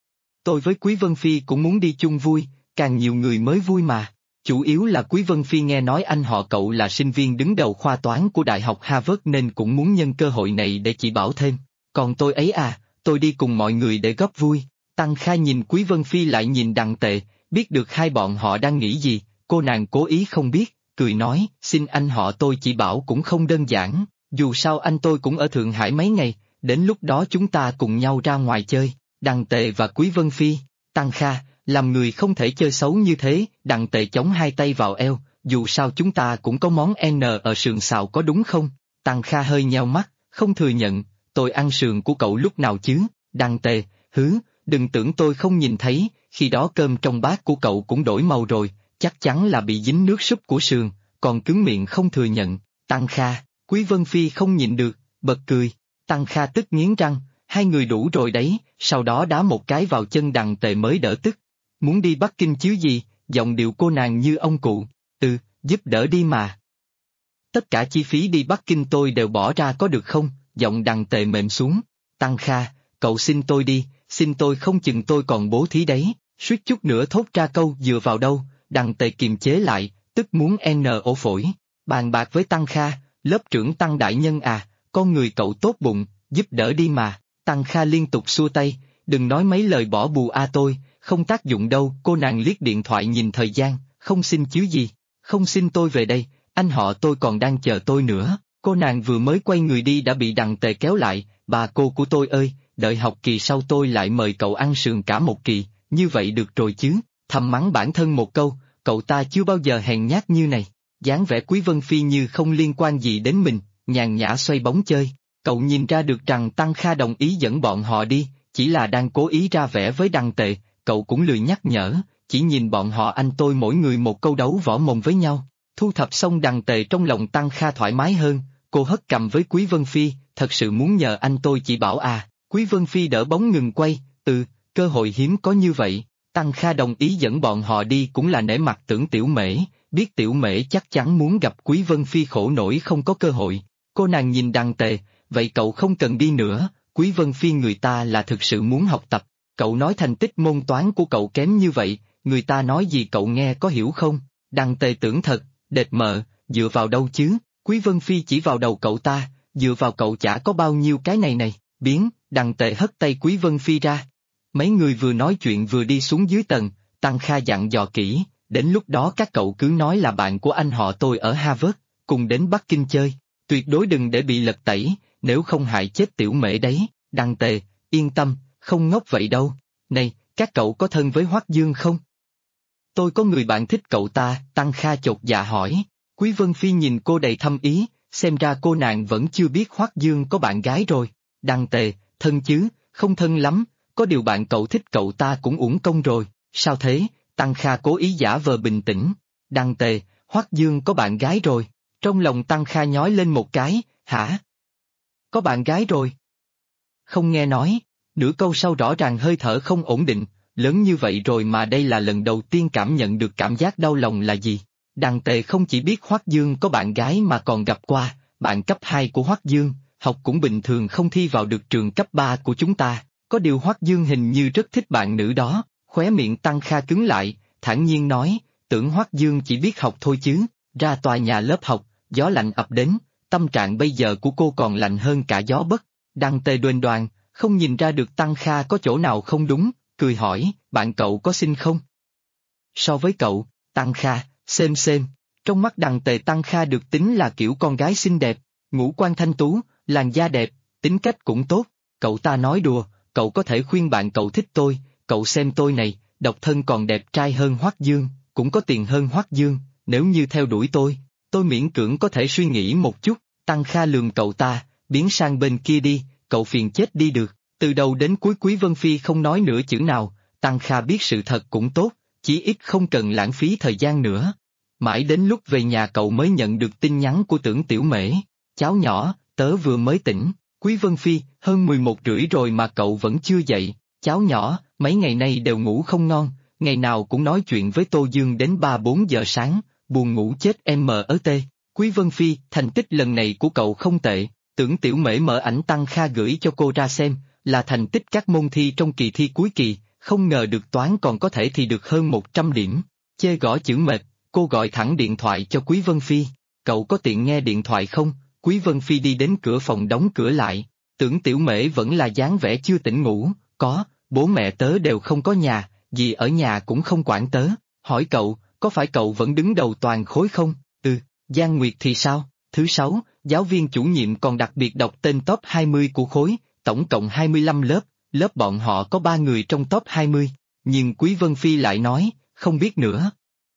Tôi với Quý Vân Phi cũng muốn đi chung vui, càng nhiều người mới vui mà. Chủ yếu là Quý Vân Phi nghe nói anh họ cậu là sinh viên đứng đầu khoa toán của Đại học Harvard nên cũng muốn nhân cơ hội này để chỉ bảo thêm. Còn tôi ấy à, tôi đi cùng mọi người để góp vui. Tăng Kha nhìn Quý Vân Phi lại nhìn Đằng Tề, biết được hai bọn họ đang nghĩ gì, cô nàng cố ý không biết, cười nói, xin anh họ tôi chỉ bảo cũng không đơn giản, dù sao anh tôi cũng ở Thượng Hải mấy ngày, đến lúc đó chúng ta cùng nhau ra ngoài chơi. Đằng Tề và Quý Vân Phi, Tăng Kha, làm người không thể chơi xấu như thế. Đằng Tề chống hai tay vào eo, dù sao chúng ta cũng có món N ở sườn xào có đúng không? Tăng Kha hơi nheo mắt, không thừa nhận, tôi ăn sườn của cậu lúc nào chứ? Đằng Tề, đừng tưởng tôi không nhìn thấy, khi đó cơm trong bát của cậu cũng đổi màu rồi, chắc chắn là bị dính nước súp của sườn, còn cứng miệng không thừa nhận. Tăng Kha, Quý Vân Phi không nhịn được, bật cười. Tăng Kha tức nghiến răng, hai người đủ rồi đấy, sau đó đá một cái vào chân Đằng Tề mới đỡ tức. Muốn đi Bắc Kinh chứ gì, giọng điệu cô nàng như ông cụ, giúp đỡ đi mà. Tất cả chi phí đi Bắc Kinh tôi đều bỏ ra có được không? Giọng Đằng Tề mềm xuống. Tăng Kha, cậu xin tôi đi, xin tôi không chừng tôi còn bố thí đấy, suýt chút nữa thốt ra câu dựa vào đâu. Đằng Tề kiềm chế lại, tức muốn ổ phổi. Bàn bạc với Tăng Kha, lớp trưởng Tăng đại nhân à, con người cậu tốt bụng, giúp đỡ đi mà. Tăng Kha liên tục xua tay, đừng nói mấy lời bỏ bù tôi, không tác dụng đâu. Cô nàng liếc điện thoại nhìn thời gian, không xin chứ gì, không xin tôi về đây, anh họ tôi còn đang chờ tôi nữa. Cô nàng vừa mới quay người đi đã bị Đằng Tề kéo lại, bà cô của tôi ơi, đợi học kỳ sau tôi lại mời cậu ăn sườn cả một kỳ, như vậy được rồi chứ? Thầm mắng bản thân một câu, cậu ta chưa bao giờ hèn nhát như này. Dáng vẻ Quý Vân Phi như không liên quan gì đến mình, nhàn nhã xoay bóng chơi. Cậu nhìn ra được rằng Tăng Kha đồng ý dẫn bọn họ đi, chỉ là đang cố ý ra vẻ với Đằng Tề, cậu cũng lười nhắc nhở, chỉ nhìn bọn họ anh tôi mỗi người một câu đấu võ mồm với nhau. Thu thập xong Đằng Tề trong lòng Tăng Kha thoải mái hơn, cô hất cằm với Quý Vân Phi, thật sự muốn nhờ anh tôi chỉ bảo à. Quý Vân Phi đỡ bóng ngừng quay, cơ hội hiếm có như vậy. Tăng Kha đồng ý dẫn bọn họ đi cũng là nể mặt Tưởng Tiểu Mễ, biết Tiểu Mễ chắc chắn muốn gặp Quý Vân Phi khổ nổi không có cơ hội. Cô nàng nhìn Đằng Tề, vậy cậu không cần đi nữa, Quý Vân Phi người ta là thực sự muốn học tập, cậu nói thành tích môn toán của cậu kém như vậy, người ta nói gì cậu nghe có hiểu không? Đằng Tề tưởng thật, đệt mợ, dựa vào đâu chứ? Quý Vân Phi chỉ vào đầu cậu ta, dựa vào cậu chả có bao nhiêu cái này, biến. Đằng Tề hất tay Quý Vân Phi ra. Mấy người vừa nói chuyện vừa đi xuống dưới tầng, Tăng Kha dặn dò kỹ, đến lúc đó các cậu cứ nói là bạn của anh họ tôi ở Harvard, cùng đến Bắc Kinh chơi, tuyệt đối đừng để bị lật tẩy, nếu không hại chết Tiểu Mễ đấy. Đằng Tề, yên tâm, không ngốc vậy đâu. Này, các cậu có thân với Hoắc Dương không? Tôi có người bạn thích cậu ta. Tăng Kha chột dạ hỏi. Quý Vân Phi nhìn cô đầy thâm ý, xem ra cô nàng vẫn chưa biết Hoắc Dương có bạn gái rồi. Đằng Tề, thân chứ, không thân lắm, có điều bạn cậu thích cậu ta cũng uổng công rồi. Sao thế? Tăng Kha cố ý giả vờ bình tĩnh. Đằng Tề, Hoắc Dương có bạn gái rồi. Trong lòng Tăng Kha nhói lên một cái, hả? Có bạn gái rồi? Không nghe nói, nửa câu sau rõ ràng hơi thở không ổn định, lớn như vậy rồi mà đây là lần đầu tiên cảm nhận được cảm giác đau lòng là gì. Đằng Tề không chỉ biết Hoắc Dương có bạn gái mà còn gặp qua, bạn cấp 2 của Hoắc Dương, học cũng bình thường không thi vào được trường cấp 3 của chúng ta, có điều Hoắc Dương hình như rất thích bạn nữ đó, khóe miệng Tăng Kha cứng lại, thản nhiên nói, tưởng Hoắc Dương chỉ biết học thôi chứ, ra tòa nhà lớp học, gió lạnh ập đến, tâm trạng bây giờ của cô còn lạnh hơn cả gió bất. Đằng Tề đoền đoàn, không nhìn ra được Tăng Kha có chỗ nào không đúng, cười hỏi, bạn cậu có xinh không? So với cậu, Tăng Kha, xem, trong mắt Đằng Tề Tăng Kha được tính là kiểu con gái xinh đẹp, ngũ quan thanh tú, làn da đẹp, tính cách cũng tốt, cậu ta nói đùa, cậu có thể khuyên bạn cậu thích tôi, cậu xem tôi này, độc thân còn đẹp trai hơn Hoắc Dương, cũng có tiền hơn Hoắc Dương, nếu như theo đuổi tôi miễn cưỡng có thể suy nghĩ một chút. Tăng Kha lườm cậu ta, biến sang bên kia đi, cậu phiền chết đi được, từ đầu đến cuối Quý Vân Phi không nói nửa chữ nào, Tăng Kha biết sự thật cũng tốt, chí ít không cần lãng phí thời gian nữa. Mãi đến lúc về nhà cậu mới nhận được tin nhắn của Tưởng Tiểu Mễ, cháu nhỏ, tớ vừa mới tỉnh, Quý Vân Phi, hơn 11h30 rồi mà cậu vẫn chưa dậy, cháu nhỏ, mấy ngày nay đều ngủ không ngon, ngày nào cũng nói chuyện với Tô Dương đến 3-4 giờ sáng, buồn ngủ chết em mờ ớ tê. Quý Vân Phi, thành tích lần này của cậu không tệ, Tưởng Tiểu Mễ mở ảnh Tăng Kha gửi cho cô ra xem, là thành tích các môn thi trong kỳ thi cuối kỳ, không ngờ được toán còn có thể thi được hơn 100 điểm, chê gõ chữ mệt, cô gọi thẳng điện thoại cho Quý Vân Phi, cậu có tiện nghe điện thoại không? Quý Vân Phi đi đến cửa phòng đóng cửa lại, Tưởng Tiểu Mễ vẫn là dáng vẻ chưa tỉnh ngủ, có, bố mẹ tớ đều không có nhà, dì ở nhà cũng không quản tớ, hỏi cậu, có phải cậu vẫn đứng đầu toàn khối không? Giang Nguyệt thì sao? Thứ 6, giáo viên chủ nhiệm còn đặc biệt đọc tên top 20 của khối, tổng cộng 25 lớp, lớp bọn họ có 3 người trong top 20, nhưng Quý Vân Phi lại nói, không biết nữa.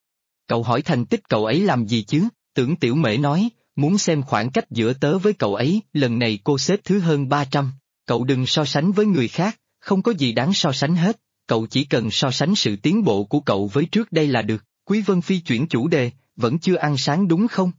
Cậu hỏi thành tích cậu ấy làm gì chứ? Tưởng Tiểu Mễ nói, muốn xem khoảng cách giữa tớ với cậu ấy, lần này cô xếp thứ hơn 300, cậu đừng so sánh với người khác, không có gì đáng so sánh hết, cậu chỉ cần so sánh sự tiến bộ của cậu với trước đây là được. Quý Vân Phi chuyển chủ đề, vẫn chưa ăn sáng đúng không?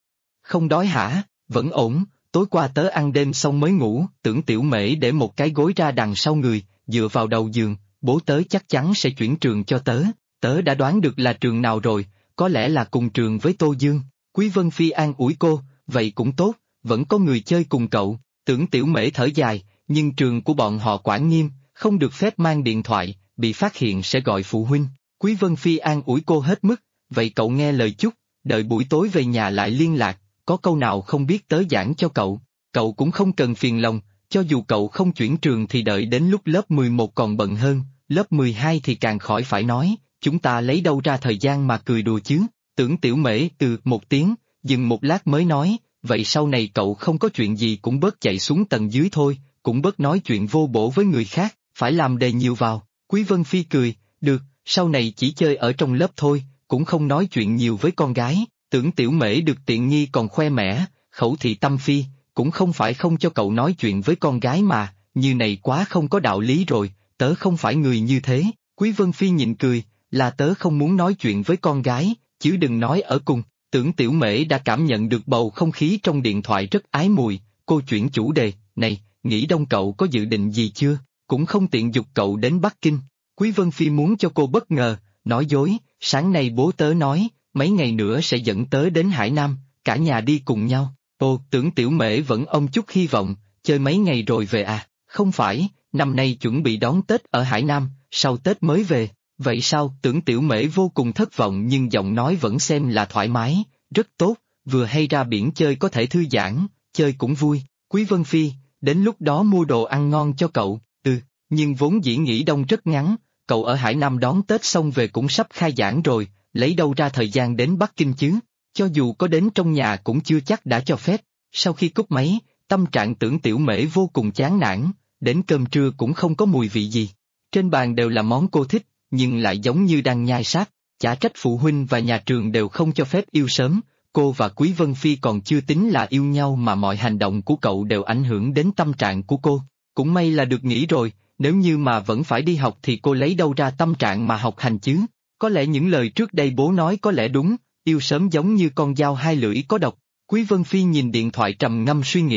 Không đói hả? Vẫn ổn, tối qua tớ ăn đêm xong mới ngủ, Tưởng Tiểu Mễ để một cái gối ra đằng sau người, dựa vào đầu giường, bố tớ chắc chắn sẽ chuyển trường cho tớ đã đoán được là trường nào rồi, có lẽ là cùng trường với Tô Dương. Quý Vân Phi an ủi cô, vậy cũng tốt, vẫn có người chơi cùng cậu, Tưởng Tiểu Mễ thở dài, nhưng trường của bọn họ quản nghiêm, không được phép mang điện thoại, bị phát hiện sẽ gọi phụ huynh. Quý Vân Phi an ủi cô hết mức, vậy cậu nghe lời chút, đợi buổi tối về nhà lại liên lạc, có câu nào không biết tớ giảng cho cậu cũng không cần phiền lòng, cho dù cậu không chuyển trường thì đợi đến lúc lớp 11 còn bận hơn, lớp 12 thì càng khỏi phải nói, chúng ta lấy đâu ra thời gian mà cười đùa chứ. Tưởng Tiểu Mễ một tiếng, dừng một lát mới nói, vậy sau này cậu không có chuyện gì cũng bớt chạy xuống tầng dưới thôi, cũng bớt nói chuyện vô bổ với người khác, phải làm đề nhiều vào. Quý Vân Phi cười, được, sau này chỉ chơi ở trong lớp thôi, cũng không nói chuyện nhiều với con gái. Tưởng Tiểu Mễ được tiện nghi còn khoe mẽ, khẩu thị tâm phi, cũng không phải không cho cậu nói chuyện với con gái mà, như này quá không có đạo lý rồi, tớ không phải người như thế. Quý Vân Phi nhịn cười, là tớ không muốn nói chuyện với con gái, chứ đừng nói ở cùng. Tưởng Tiểu Mễ đã cảm nhận được bầu không khí trong điện thoại rất ái mùi, cô chuyển chủ đề, này, nghĩ Đông cậu có dự định gì chưa, cũng không tiện giục cậu đến Bắc Kinh. Quý Vân Phi muốn cho cô bất ngờ, nói dối, sáng nay bố tớ nói, mấy ngày nữa sẽ dẫn tớ đến Hải Nam, cả nhà đi cùng nhau. Ồ, Tưởng Tiểu Mễ vẫn ôm chút hy vọng, chơi mấy ngày rồi về à, không phải, năm nay chuẩn bị đón Tết ở Hải Nam, sau Tết mới về. Vậy sao? Tưởng Tiểu Mễ vô cùng thất vọng nhưng giọng nói vẫn xem là thoải mái, rất tốt, vừa hay ra biển chơi có thể thư giãn, chơi cũng vui. Quý Vân Phi, đến lúc đó mua đồ ăn ngon cho cậu, nhưng vốn dĩ nghỉ đông rất ngắn, cậu ở Hải Nam đón Tết xong về cũng sắp khai giảng rồi, lấy đâu ra thời gian đến Bắc Kinh chứ, cho dù có đến trong nhà cũng chưa chắc đã cho phép. Sau khi cúp máy, tâm trạng Tưởng Tiểu Mễ vô cùng chán nản, đến cơm trưa cũng không có mùi vị gì. Trên bàn đều là món cô thích, nhưng lại giống như đang nhai xác, chả trách phụ huynh và nhà trường đều không cho phép yêu sớm, cô và Quý Vân Phi còn chưa tính là yêu nhau mà mọi hành động của cậu đều ảnh hưởng đến tâm trạng của cô. Cũng may là được nghỉ rồi, nếu như mà vẫn phải đi học thì cô lấy đâu ra tâm trạng mà học hành chứ. Có lẽ những lời trước đây bố nói có lẽ đúng, yêu sớm giống như con dao hai lưỡi có độc. Quý Vân Phi nhìn điện thoại trầm ngâm suy nghĩ,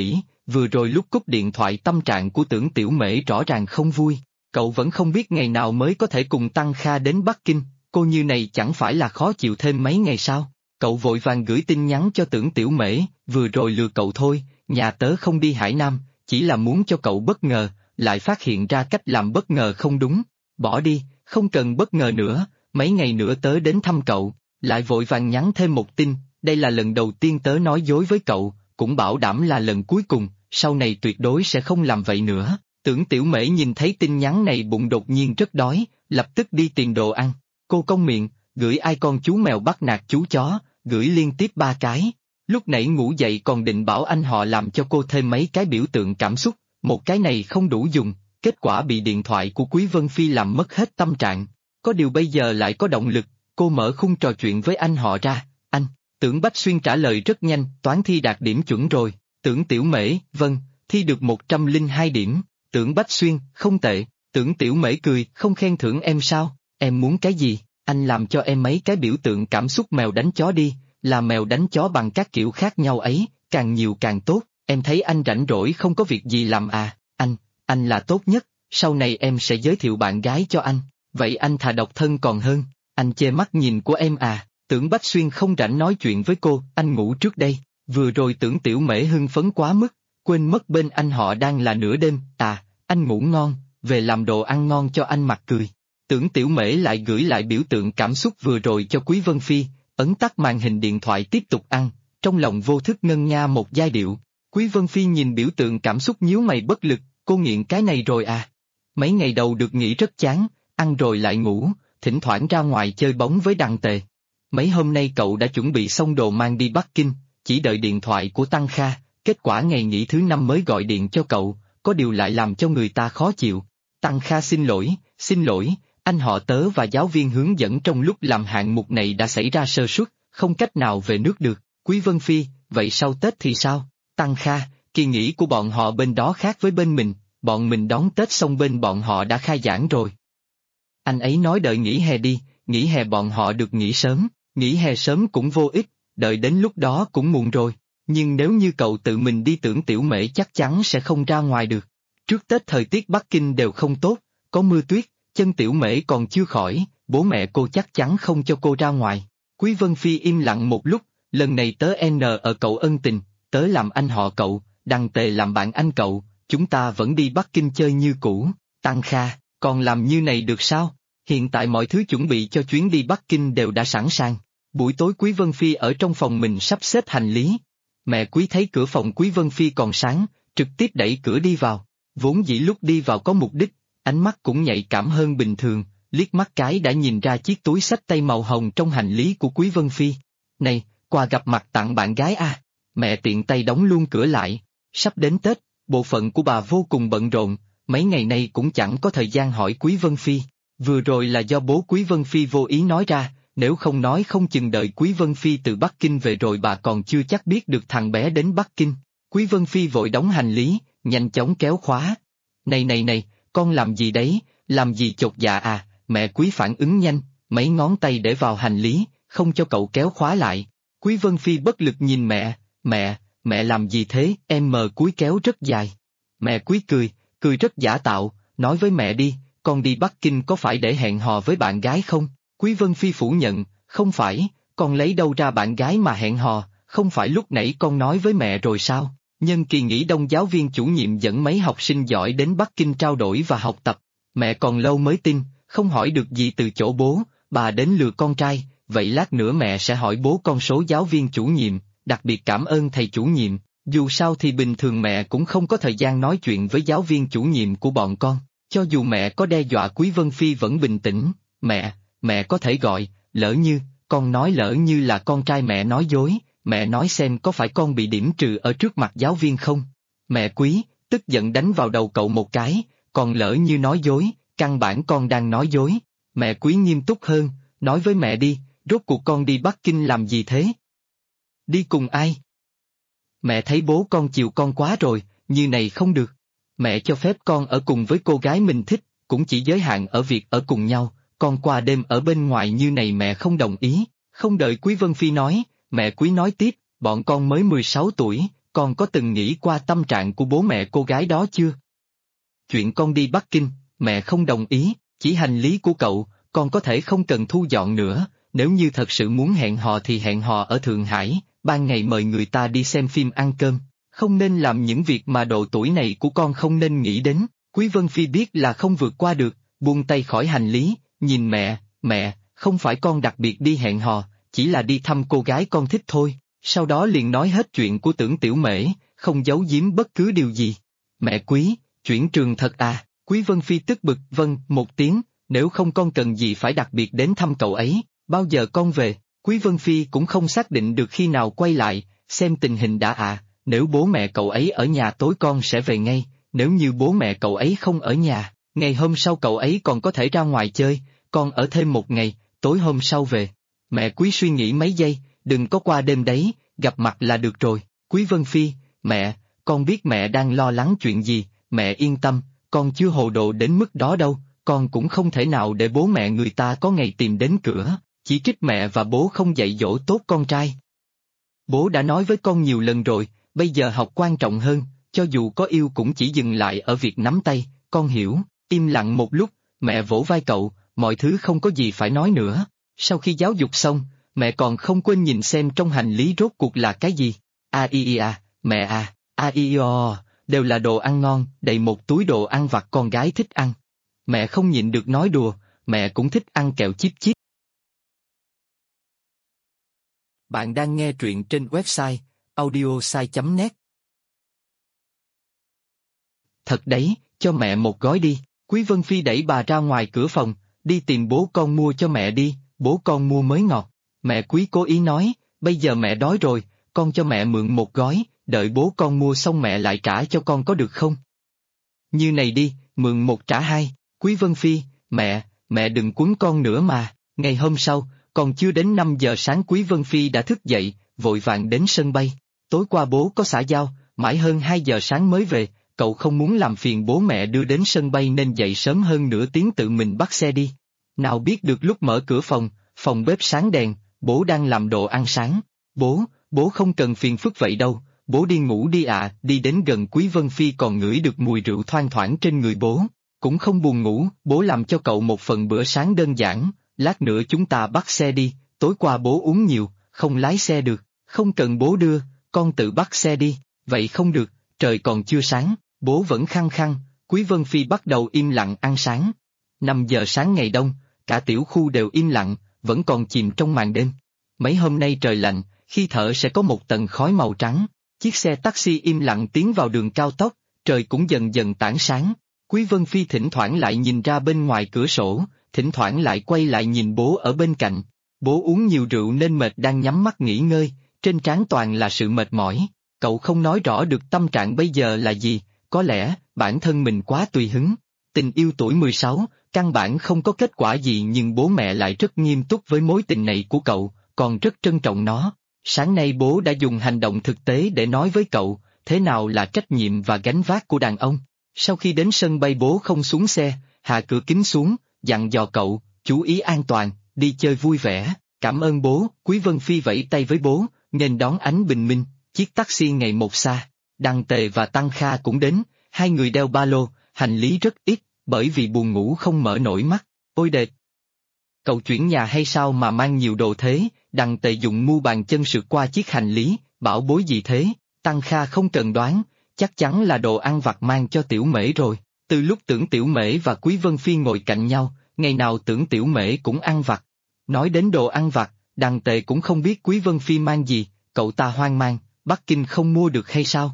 vừa rồi lúc cúp điện thoại tâm trạng của Tưởng Tiểu Mễ rõ ràng không vui. Cậu vẫn không biết ngày nào mới có thể cùng Tăng Kha đến Bắc Kinh, cô như này chẳng phải là khó chịu thêm mấy ngày sao? Cậu vội vàng gửi tin nhắn cho Tưởng Tiểu Mễ, vừa rồi lừa cậu thôi, nhà tớ không đi Hải Nam, chỉ là muốn cho cậu bất ngờ, lại phát hiện ra cách làm bất ngờ không đúng. Bỏ đi, không cần bất ngờ nữa, mấy ngày nữa tớ đến thăm cậu, lại vội vàng nhắn thêm một tin, đây là lần đầu tiên tớ nói dối với cậu, cũng bảo đảm là lần cuối cùng, sau này tuyệt đối sẽ không làm vậy nữa. Tưởng Tiểu Mễ nhìn thấy tin nhắn này bụng đột nhiên rất đói, lập tức đi tìm đồ ăn. Cô cong miệng, gửi ai con chú mèo bắt nạt chú chó, gửi liên tiếp 3 cái. Lúc nãy ngủ dậy còn định bảo anh họ làm cho cô thêm mấy cái biểu tượng cảm xúc, một cái này không đủ dùng, kết quả bị điện thoại của Quý Vân Phi làm mất hết tâm trạng. Có điều bây giờ lại có động lực, cô mở khung trò chuyện với anh họ ra, anh. Tưởng Bách Xuyên trả lời rất nhanh, toán thi đạt điểm chuẩn rồi. Tưởng Tiểu Mễ, vâng, thi được 102 điểm. Tưởng Bách Xuyên, không tệ. Tưởng Tiểu Mễ cười, không khen thưởng em sao, em muốn cái gì, anh làm cho em mấy cái biểu tượng cảm xúc mèo đánh chó đi, là mèo đánh chó bằng các kiểu khác nhau ấy, càng nhiều càng tốt, em thấy anh rảnh rỗi không có việc gì làm à, anh là tốt nhất, sau này em sẽ giới thiệu bạn gái cho anh, vậy anh thà độc thân còn hơn, anh chê mắt nhìn của em à. Tưởng Bách Xuyên không rảnh nói chuyện với cô, anh ngủ trước đây, vừa rồi Tưởng Tiểu Mễ hưng phấn quá mức, quên mất bên anh họ đang là nửa đêm, à, anh ngủ ngon, về làm đồ ăn ngon cho anh mặc cười. Tưởng Tiểu Mễ lại gửi lại biểu tượng cảm xúc vừa rồi cho Quý Vân Phi, ấn tắt màn hình điện thoại tiếp tục ăn, trong lòng vô thức ngân nga một giai điệu. Quý Vân Phi nhìn biểu tượng cảm xúc nhíu mày bất lực, cô nghiện cái này rồi à. Mấy ngày đầu được nghỉ rất chán, ăn rồi lại ngủ, thỉnh thoảng ra ngoài chơi bóng với Đằng Tề. Mấy hôm nay cậu đã chuẩn bị xong đồ mang đi Bắc Kinh, chỉ đợi điện thoại của Tăng Kha, kết quả ngày nghỉ thứ 5 mới gọi điện cho cậu, có điều lại làm cho người ta khó chịu. Tăng Kha xin lỗi, anh họ tớ và giáo viên hướng dẫn trong lúc làm hạng mục này đã xảy ra sơ suất, không cách nào về nước được. Quý Vân Phi, vậy sau Tết thì sao? Tăng Kha, kỳ nghỉ của bọn họ bên đó khác với bên mình, bọn mình đón Tết xong bên bọn họ đã khai giảng rồi. Anh ấy nói đợi nghỉ hè đi, nghỉ hè bọn họ được nghỉ sớm, nghỉ hè sớm cũng vô ích, đợi đến lúc đó cũng muộn rồi, nhưng nếu như cậu tự mình đi Tưởng Tiểu Mễ chắc chắn sẽ không ra ngoài được. Trước Tết thời tiết Bắc Kinh đều không tốt, có mưa tuyết, chân Tiểu Mễ còn chưa khỏi, bố mẹ cô chắc chắn không cho cô ra ngoài. Quý Vân Phi im lặng một lúc, lần này tớ ở cậu ân tình, tớ làm anh họ cậu, Đằng Tề làm bạn anh cậu, chúng ta vẫn đi Bắc Kinh chơi như cũ. Tăng Kha, còn làm như này được sao? Hiện tại mọi thứ chuẩn bị cho chuyến đi Bắc Kinh đều đã sẵn sàng. Buổi tối Quý Vân Phi ở trong phòng mình sắp xếp hành lý. Mẹ Quý thấy cửa phòng Quý Vân Phi còn sáng, trực tiếp đẩy cửa đi vào. Vốn dĩ lúc đi vào có mục đích, ánh mắt cũng nhạy cảm hơn bình thường, liếc mắt cái đã nhìn ra chiếc túi xách tay màu hồng trong hành lý của Quý Vân Phi. Này, quà gặp mặt tặng bạn gái à? Mẹ tiện tay đóng luôn cửa lại. Sắp đến Tết, bộ phận của bà vô cùng bận rộn, mấy ngày nay cũng chẳng có thời gian hỏi Quý Vân Phi. Vừa rồi là do bố Quý Vân Phi vô ý nói ra, nếu không nói không chừng đợi Quý Vân Phi từ Bắc Kinh về rồi bà còn chưa chắc biết được thằng bé đến Bắc Kinh. Quý Vân Phi vội đóng hành lý, nhanh chóng kéo khóa. Này, con làm gì đấy, làm gì chột dạ à? Mẹ Quý phản ứng nhanh, mấy ngón tay để vào hành lý, không cho cậu kéo khóa lại. Quý Vân Phi bất lực nhìn mẹ làm gì thế? Em mờ Quý kéo rất dài. Mẹ Quý cười rất giả tạo, nói với mẹ đi, con đi Bắc Kinh có phải để hẹn hò với bạn gái không? Quý Vân Phi phủ nhận, không phải, con lấy đâu ra bạn gái mà hẹn hò, không phải lúc nãy con nói với mẹ rồi sao? Nhân kỳ nghỉ đông giáo viên chủ nhiệm dẫn mấy học sinh giỏi đến Bắc Kinh trao đổi và học tập. Mẹ còn lâu mới tin, không hỏi được gì từ chỗ bố, bà đến lừa con trai, vậy lát nữa mẹ sẽ hỏi bố con số giáo viên chủ nhiệm, đặc biệt cảm ơn thầy chủ nhiệm, dù sao thì bình thường mẹ cũng không có thời gian nói chuyện với giáo viên chủ nhiệm của bọn con, cho dù mẹ có đe dọa Quý Vân Phi vẫn bình tĩnh, mẹ có thể gọi, con nói lỡ như là con trai mẹ nói dối, mẹ nói xem có phải con bị điểm trừ ở trước mặt giáo viên không? Mẹ Quý, tức giận đánh vào đầu cậu một cái, còn lỡ như nói dối, căn bản con đang nói dối. Mẹ Quý nghiêm túc hơn, nói với mẹ đi, rốt cuộc con đi Bắc Kinh làm gì thế? Đi cùng ai? Mẹ thấy bố con chiều con quá rồi, như này không được. Mẹ cho phép con ở cùng với cô gái mình thích, cũng chỉ giới hạn ở việc ở cùng nhau, con qua đêm ở bên ngoài như này mẹ không đồng ý. Không đợi Quý Vân Phi nói, mẹ Quý nói tiếp, bọn con mới 16 tuổi, con có từng nghĩ qua tâm trạng của bố mẹ cô gái đó chưa? Chuyện con đi Bắc Kinh, mẹ không đồng ý, chỉ hành lý của cậu, con có thể không cần thu dọn nữa, nếu như thật sự muốn hẹn hò thì hẹn hò ở Thượng Hải, ban ngày mời người ta đi xem phim ăn cơm, không nên làm những việc mà độ tuổi này của con không nên nghĩ đến. Quý Vân Phi biết là không vượt qua được, buông tay khỏi hành lý, nhìn mẹ, không phải con đặc biệt đi hẹn hò, chỉ là đi thăm cô gái con thích thôi, sau đó liền nói hết chuyện của Tưởng Tiểu Mễ, không giấu giếm bất cứ điều gì. Mẹ quý, chuyển trường thật à? Quý Vân Phi tức bực vâng một tiếng, nếu không con cần gì phải đặc biệt đến thăm cậu ấy, bao giờ con về? Quý Vân Phi cũng không xác định được khi nào quay lại, xem tình hình đã nếu bố mẹ cậu ấy ở nhà tối con sẽ về ngay, nếu như bố mẹ cậu ấy không ở nhà, ngày hôm sau cậu ấy còn có thể ra ngoài chơi, con ở thêm một ngày, tối hôm sau về. Mẹ quý suy nghĩ mấy giây, đừng có qua đêm đấy, gặp mặt là được rồi. Quý Vân Phi, mẹ, con biết mẹ đang lo lắng chuyện gì, mẹ yên tâm, con chưa hồ đồ đến mức đó đâu, con cũng không thể nào để bố mẹ người ta có ngày tìm đến cửa, chỉ trích mẹ và bố không dạy dỗ tốt con trai. Bố đã nói với con nhiều lần rồi, bây giờ học quan trọng hơn, cho dù có yêu cũng chỉ dừng lại ở việc nắm tay, con hiểu. Im lặng một lúc, mẹ vỗ vai cậu, mọi thứ không có gì phải nói nữa. Sau khi giáo dục xong, mẹ còn không quên nhìn xem trong hành lý rốt cuộc là cái gì. Mẹ đều là đồ ăn ngon, đầy một túi đồ ăn vặt con gái thích ăn. Mẹ không nhịn được nói đùa, mẹ cũng thích ăn kẹo chip chip. Bạn đang nghe truyện trên website audiosai.net. Thật đấy, cho mẹ một gói đi. Quý Vân Phi đẩy bà ra ngoài cửa phòng, đi tìm bố con mua cho mẹ đi, bố con mua mới ngọt. Mẹ quý cố ý nói, bây giờ mẹ đói rồi, con cho mẹ mượn một gói, đợi bố con mua xong mẹ lại trả cho con có được không? Như này đi, mượn một trả hai. Quý Vân Phi, mẹ đừng quấn con nữa mà. Ngày hôm sau, còn chưa đến 5 giờ sáng Quý Vân Phi đã thức dậy, vội vàng đến sân bay. Tối qua bố có xã giao, mãi hơn 2 giờ sáng mới về, cậu không muốn làm phiền bố mẹ đưa đến sân bay nên dậy sớm hơn nửa tiếng tự mình bắt xe đi. Nào biết được lúc mở cửa phòng bếp sáng đèn, bố đang làm đồ ăn sáng. Bố không cần phiền phức vậy đâu, bố đi ngủ đi ạ. Đi đến gần Quý Vân Phi còn ngửi được mùi rượu thoang thoảng trên người bố. Cũng không buồn ngủ, bố làm cho cậu một phần bữa sáng đơn giản, lát nữa chúng ta bắt xe đi, tối qua bố uống nhiều, không lái xe được, không cần bố đưa, con tự bắt xe đi. Vậy không được, trời còn chưa sáng, bố vẫn khăng khăng. Quý Vân Phi bắt đầu im lặng ăn sáng. 5 giờ sáng ngày đông, cả tiểu khu đều im lặng, vẫn còn chìm trong màn đêm. Mấy hôm nay trời lạnh, khi thở sẽ có một tầng khói màu trắng. Chiếc xe taxi im lặng tiến vào đường cao tốc, trời cũng dần dần tảng sáng. Quý Vân Phi thỉnh thoảng lại nhìn ra bên ngoài cửa sổ, thỉnh thoảng lại quay lại nhìn bố ở bên cạnh. Bố uống nhiều rượu nên mệt đang nhắm mắt nghỉ ngơi, trên trán toàn là sự mệt mỏi. Cậu không nói rõ được tâm trạng bây giờ là gì, có lẽ bản thân mình quá tùy hứng. Tình yêu tuổi 16, căn bản không có kết quả gì nhưng bố mẹ lại rất nghiêm túc với mối tình này của cậu, còn rất trân trọng nó. Sáng nay bố đã dùng hành động thực tế để nói với cậu, thế nào là trách nhiệm và gánh vác của đàn ông. Sau khi đến sân bay bố không xuống xe, hạ cửa kính xuống, dặn dò cậu, chú ý an toàn, đi chơi vui vẻ. Cảm ơn bố. Quý Vân Phi vẫy tay với bố, nghênh đón ánh bình minh. Chiếc taxi ngày một xa. Đăng Tề và Tăng Kha cũng đến, hai người đeo ba lô, hành lý rất ít, bởi vì buồn ngủ không mở nổi mắt. Ôi đệt! Cậu chuyển nhà hay sao mà mang nhiều đồ thế? Đăng Tề dùng mu bàn chân sượt qua chiếc hành lý, bảo bối gì thế? Tăng Kha không cần đoán, chắc chắn là đồ ăn vặt mang cho Tiểu Mễ rồi. Từ lúc Tưởng Tiểu Mễ và Quý Vân Phi ngồi cạnh nhau, ngày nào Tưởng Tiểu Mễ cũng ăn vặt. Nói đến đồ ăn vặt, Đăng Tề cũng không biết Quý Vân Phi mang gì, cậu ta hoang mang, Bắc Kinh không mua được hay sao?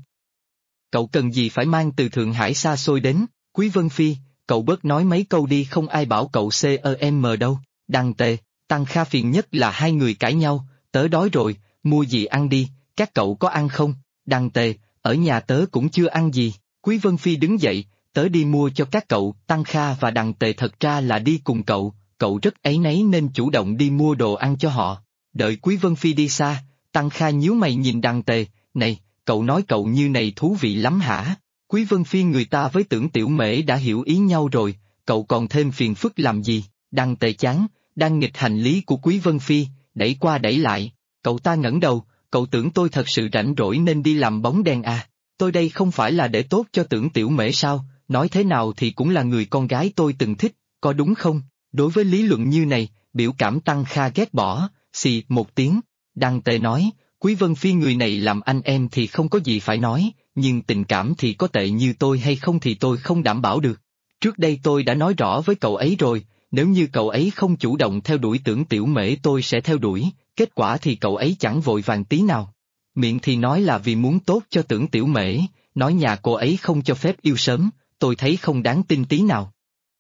Cậu cần gì phải mang từ Thượng Hải xa xôi đến? Quý Vân Phi, cậu bớt nói mấy câu đi, không ai bảo cậu CEM đâu. Đăng Tề, Tăng Kha phiền nhất là hai người cãi nhau, tớ đói rồi, mua gì ăn đi, các cậu có ăn không? Đăng Tề, ở nhà tớ cũng chưa ăn gì. Quý Vân Phi đứng dậy, tớ đi mua cho các cậu. Tăng Kha và Đăng Tề thật ra là đi cùng cậu rất áy náy nên chủ động đi mua đồ ăn cho họ. Đợi Quý Vân Phi đi xa, Tăng Kha nhíu mày nhìn Đăng Tề, này, cậu nói cậu như này thú vị lắm hả? Quý Vân Phi người ta với Tưởng Tiểu Mễ đã hiểu ý nhau rồi, cậu còn thêm phiền phức làm gì? Đăng Tề chán, đang nghịch hành lý của Quý Vân Phi, đẩy qua đẩy lại, cậu ta ngẩng đầu, cậu tưởng tôi thật sự rảnh rỗi nên đi làm bóng đèn à? Tôi đây không phải là để tốt cho Tưởng Tiểu Mễ sao, nói thế nào thì cũng là người con gái tôi từng thích, có đúng không? Đối với lý luận như này, biểu cảm Tăng Kha ghét bỏ, xì một tiếng. Đăng Tề nói, Quý Vân Phi người này làm anh em thì không có gì phải nói, nhưng tình cảm thì có tệ như tôi hay không thì tôi không đảm bảo được. Trước đây tôi đã nói rõ với cậu ấy rồi, nếu như cậu ấy không chủ động theo đuổi Tưởng Tiểu Mễ tôi sẽ theo đuổi, kết quả thì cậu ấy chẳng vội vàng tí nào. Miệng thì nói là vì muốn tốt cho Tưởng Tiểu Mễ, nói nhà cô ấy không cho phép yêu sớm, tôi thấy không đáng tin tí nào.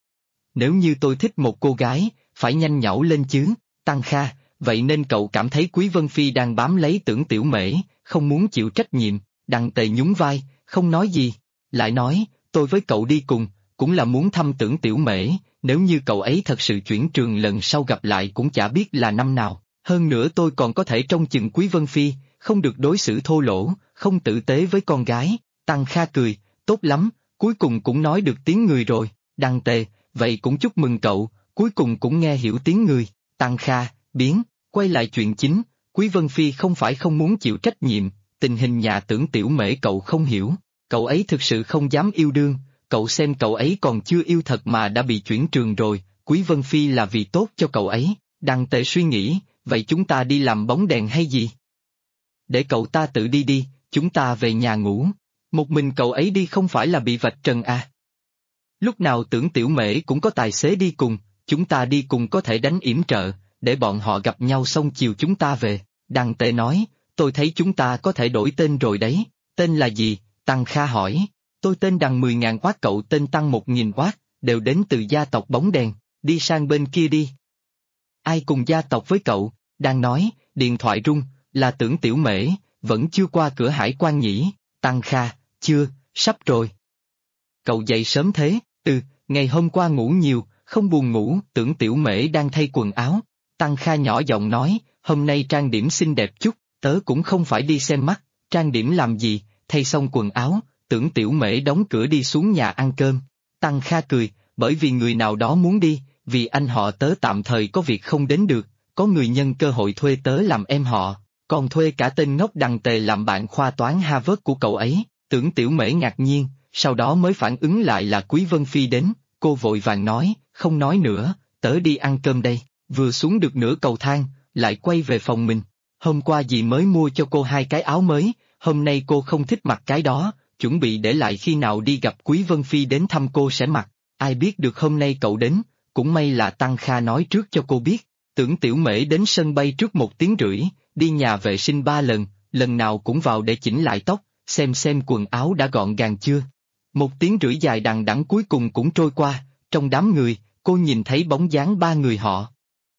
Nếu như tôi thích một cô gái, phải nhanh nhảu lên chứ, Tăng Kha, vậy nên cậu cảm thấy Quý Vân Phi đang bám lấy Tưởng Tiểu Mễ, không muốn chịu trách nhiệm. Đặng Tề nhún vai, không nói gì, lại nói, tôi với cậu đi cùng, cũng là muốn thăm Tưởng Tiểu Mễ, nếu như cậu ấy thật sự chuyển trường lần sau gặp lại cũng chả biết là năm nào, hơn nữa tôi còn có thể trông chừng Quý Vân Phi, không được đối xử thô lỗ, không tử tế với con gái. Tăng Kha cười, tốt lắm, cuối cùng cũng nói được tiếng người rồi. Đặng Tề, vậy cũng chúc mừng cậu, cuối cùng cũng nghe hiểu tiếng người. Tăng Kha, biến, quay lại chuyện chính, Quý Vân Phi không phải không muốn chịu trách nhiệm, tình hình nhà Tưởng Tiểu Mễ cậu không hiểu, cậu ấy thực sự không dám yêu đương, cậu xem cậu ấy còn chưa yêu thật mà đã bị chuyển trường rồi, Quý Vân Phi là vì tốt cho cậu ấy. Đặng Tề suy nghĩ, vậy chúng ta đi làm bóng đèn hay gì? Để cậu ta tự đi đi, chúng ta về nhà ngủ, một mình cậu ấy đi không phải là bị vạch trần à? Lúc nào Tưởng Tiểu Mễ cũng có tài xế đi cùng, chúng ta đi cùng có thể đánh yểm trợ, để bọn họ gặp nhau xong chiều chúng ta về. Đặng Tề nói, tôi thấy chúng ta có thể đổi tên rồi đấy, tên là gì? Tăng Kha hỏi, tôi tên Đằng 10.000 oát, cậu tên Tăng 1.000 oát, đều đến từ gia tộc bóng đèn, đi sang bên kia đi. Ai cùng gia tộc với cậu? Đang nói, điện thoại rung, là Tưởng Tiểu Mễ, vẫn chưa qua cửa hải quan nhỉ? Tăng Kha, chưa, sắp rồi. Cậu dậy sớm thế? Ngày hôm qua ngủ nhiều, không buồn ngủ. Tưởng Tiểu Mễ đang thay quần áo. Tăng Kha nhỏ giọng nói, hôm nay trang điểm xinh đẹp chút, tớ cũng không phải đi xem mắt, trang điểm làm gì, thay xong quần áo, Tưởng Tiểu Mễ đóng cửa đi xuống nhà ăn cơm. Tăng Kha cười, bởi vì người nào đó muốn đi, vì anh họ tớ tạm thời có việc không đến được, có người nhân cơ hội thuê tớ làm em họ, còn thuê cả tên ngốc Đặng Tề làm bạn khoa toán Harvard của cậu ấy. Tưởng Tiểu Mễ ngạc nhiên, sau đó mới phản ứng lại là Quý Vân Phi đến, cô vội vàng nói, không nói nữa, tớ đi ăn cơm đây. Vừa xuống được nửa cầu thang, lại quay về phòng mình. Hôm qua dì mới mua cho cô 2 cái áo mới, hôm nay cô không thích mặc cái đó, chuẩn bị để lại khi nào đi gặp Quý Vân Phi đến thăm cô sẽ mặc. Ai biết được hôm nay cậu đến, cũng may là Tăng Kha nói trước cho cô biết. Tưởng Tiểu Mễ đến sân bay trước 1 tiếng rưỡi, đi nhà vệ sinh 3 lần, lần nào cũng vào để chỉnh lại tóc, xem quần áo đã gọn gàng chưa. 1 tiếng rưỡi dài đằng đẵng cuối cùng cũng trôi qua, trong đám người, cô nhìn thấy bóng dáng 3 người họ.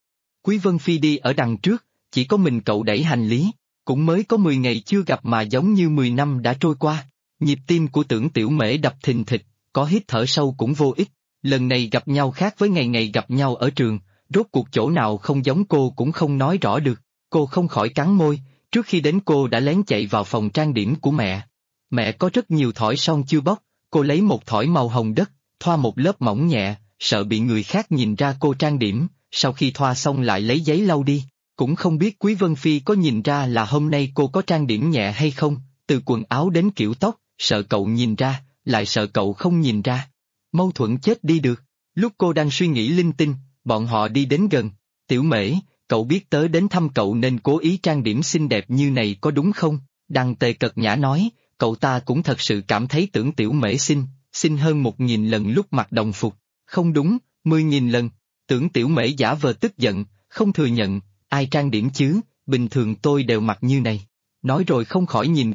Quý Vân Phi đi ở đằng trước, chỉ có mình cậu đẩy hành lý, cũng mới có 10 ngày chưa gặp mà giống như 10 năm đã trôi qua. Nhịp tim của Tưởng Tiểu Mễ đập thình thịch, có hít thở sâu cũng vô ích, lần này gặp nhau khác với ngày ngày gặp nhau ở trường, rốt cuộc chỗ nào không giống cô cũng không nói rõ được, cô không khỏi cắn môi, trước khi đến cô đã lén chạy vào phòng trang điểm của mẹ. Mẹ có rất nhiều thỏi son chưa bóc, cô lấy một thỏi màu hồng đất, thoa một lớp mỏng nhẹ, sợ bị người khác nhìn ra cô trang điểm, sau khi thoa xong lại lấy giấy lau đi, cũng không biết Quý Vân Phi có nhìn ra là hôm nay cô có trang điểm nhẹ hay không, từ quần áo đến kiểu tóc, sợ cậu nhìn ra, lại sợ cậu không nhìn ra. Mâu thuẫn chết đi được, lúc cô đang suy nghĩ linh tinh, bọn họ đi đến gần. Tiểu Mễ, cậu biết tớ đến thăm cậu nên cố ý trang điểm xinh đẹp như này có đúng không? Đặng Tề cật nhã nói, cậu ta cũng thật sự cảm thấy Tưởng Tiểu Mễ xinh hơn 1.000 lần lúc mặc đồng phục. Không đúng, 10.000 lần. Tưởng Tiểu Mễ giả vờ tức giận, không thừa nhận, ai trang điểm chứ, bình thường tôi đều mặc như này. Nói rồi không khỏi nhìn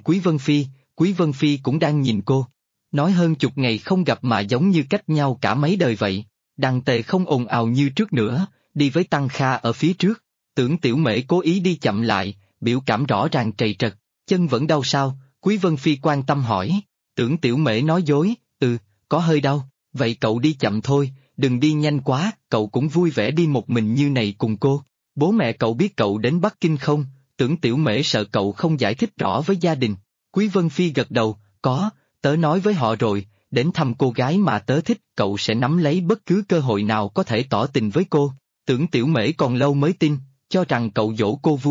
Quý Vân Phi cũng đang nhìn cô. Nói hơn chục ngày không gặp mà giống như cách nhau cả mấy đời vậy. Đặng Tề không ồn ào như trước nữa, đi với Tăng Kha ở phía trước. Tưởng Tiểu Mễ cố ý đi chậm lại, biểu cảm rõ ràng trầy trật, chân vẫn đau sao? Quý Vân Phi quan tâm hỏi. Tưởng Tiểu Mễ nói dối, có hơi đau, vậy cậu đi chậm thôi, đừng đi nhanh quá, cậu cũng vui vẻ đi một mình như này cùng cô. Bố mẹ cậu biết cậu đến Bắc Kinh không? Tưởng Tiểu Mễ sợ cậu không giải thích rõ với gia đình. Quý Vân Phi gật đầu, có, tớ nói với họ rồi, đến thăm cô gái mà tớ thích, cậu sẽ nắm lấy bất cứ cơ hội nào có thể tỏ tình với cô. Tưởng Tiểu Mễ còn lâu mới tin, cho rằng cậu dỗ cô vui,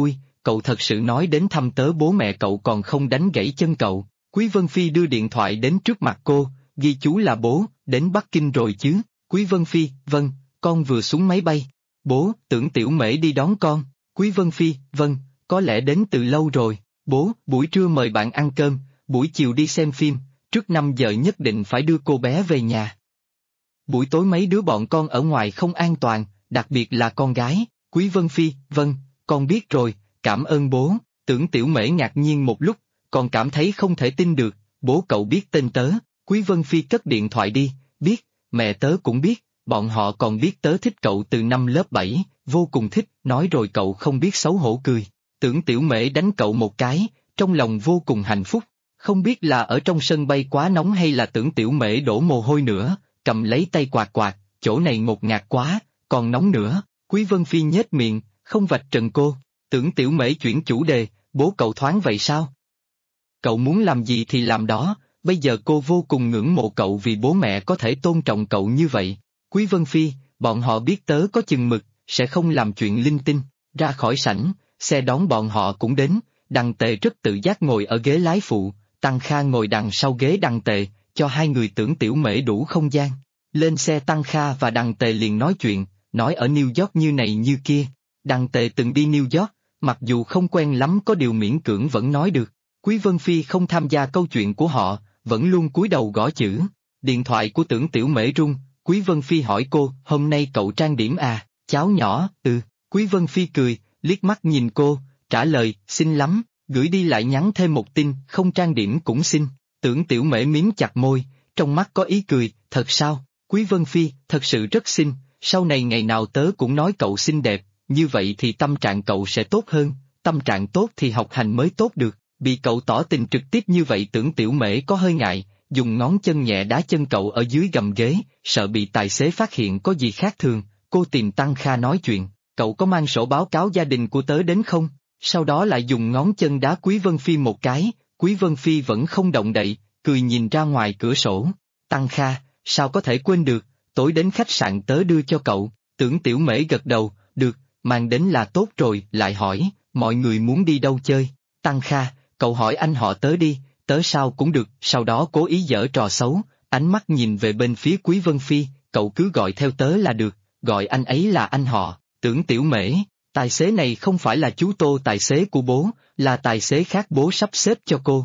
cậu thật sự nói đến thăm tớ bố mẹ cậu còn không đánh gãy chân cậu. Quý Vân Phi đưa điện thoại đến trước mặt cô, ghi chú là bố, đến Bắc Kinh rồi chứ? Quý Vân Phi, vâng, con vừa xuống máy bay. Bố, tưởng Tiểu Mễ đi đón con. Quý Vân Phi, vâng, có lẽ đến từ lâu rồi. Bố, buổi trưa mời bạn ăn cơm, buổi chiều đi xem phim, trước 5 giờ nhất định phải đưa cô bé về nhà. Buổi tối mấy đứa bọn con ở ngoài không an toàn, đặc biệt là con gái. Quý Vân Phi, vâng, con biết rồi, cảm ơn bố. Tưởng Tiểu Mễ ngạc nhiên một lúc, còn cảm thấy không thể tin được, bố cậu biết tên tớ. Quý Vân Phi cất điện thoại đi, biết, mẹ tớ cũng biết, bọn họ còn biết tớ thích cậu từ năm lớp 7, vô cùng thích, nói rồi cậu không biết xấu hổ cười. Tưởng Tiểu Mễ đánh cậu một cái, trong lòng vô cùng hạnh phúc, không biết là ở trong sân bay quá nóng hay là Tưởng Tiểu Mễ đổ mồ hôi nữa, cầm lấy tay quạt quạt, chỗ này ngột ngạt quá, còn nóng nữa. Quý Vân Phi nhếch miệng, không vạch trần cô. Tưởng Tiểu Mễ chuyển chủ đề, bố cậu thoáng vậy sao? Cậu muốn làm gì thì làm đó, bây giờ cô vô cùng ngưỡng mộ cậu vì bố mẹ có thể tôn trọng cậu như vậy. Quý Vân Phi, bọn họ biết tớ có chừng mực, sẽ không làm chuyện linh tinh. Ra khỏi sảnh, xe đón bọn họ cũng đến, Đằng Tề rất tự giác ngồi ở ghế lái phụ, Tăng Kha ngồi đằng sau ghế Đằng Tề, cho hai người Tưởng Tiểu Mễ đủ không gian. Lên xe Tăng Kha và Đằng Tề liền nói chuyện, nói ở New York như này như kia. Đằng Tề từng đi New York, mặc dù không quen lắm có điều miễn cưỡng vẫn nói được. Quý Vân Phi không tham gia câu chuyện của họ, vẫn luôn cúi đầu gõ chữ. Điện thoại của Tưởng Tiểu Mễ rung, Quý Vân Phi hỏi cô, hôm nay cậu trang điểm à, cháu nhỏ, Quý Vân Phi cười, liếc mắt nhìn cô, trả lời, xinh lắm, gửi đi lại nhắn thêm một tin, không trang điểm cũng xinh. Tưởng Tiểu Mễ mím chặt môi, trong mắt có ý cười, thật sao? Quý Vân Phi, thật sự rất xinh, sau này ngày nào tớ cũng nói cậu xinh đẹp, như vậy thì tâm trạng cậu sẽ tốt hơn, tâm trạng tốt thì học hành mới tốt được. Bị cậu tỏ tình trực tiếp như vậy Tưởng Tiểu Mễ có hơi ngại, dùng ngón chân nhẹ đá chân cậu ở dưới gầm ghế, sợ bị tài xế phát hiện có gì khác thường. Cô tìm Tăng Kha nói chuyện, cậu có mang sổ báo cáo gia đình của tớ đến không? Sau đó lại dùng ngón chân đá Quý Vân Phi một cái, Quý Vân Phi vẫn không động đậy, cười nhìn ra ngoài cửa sổ. Tăng Kha, sao có thể quên được, tối đến khách sạn tớ đưa cho cậu. Tưởng Tiểu Mễ gật đầu, được, mang đến là tốt rồi, lại hỏi, mọi người muốn đi đâu chơi? Tăng Kha, cậu hỏi anh họ tớ đi, tớ sao cũng được, sau đó cố ý giở trò xấu, ánh mắt nhìn về bên phía Quý Vân Phi, cậu cứ gọi theo tớ là được, gọi anh ấy là anh họ. Tưởng Tiểu Mễ, tài xế này không phải là chú Tô tài xế của bố, là tài xế khác bố sắp xếp cho cô.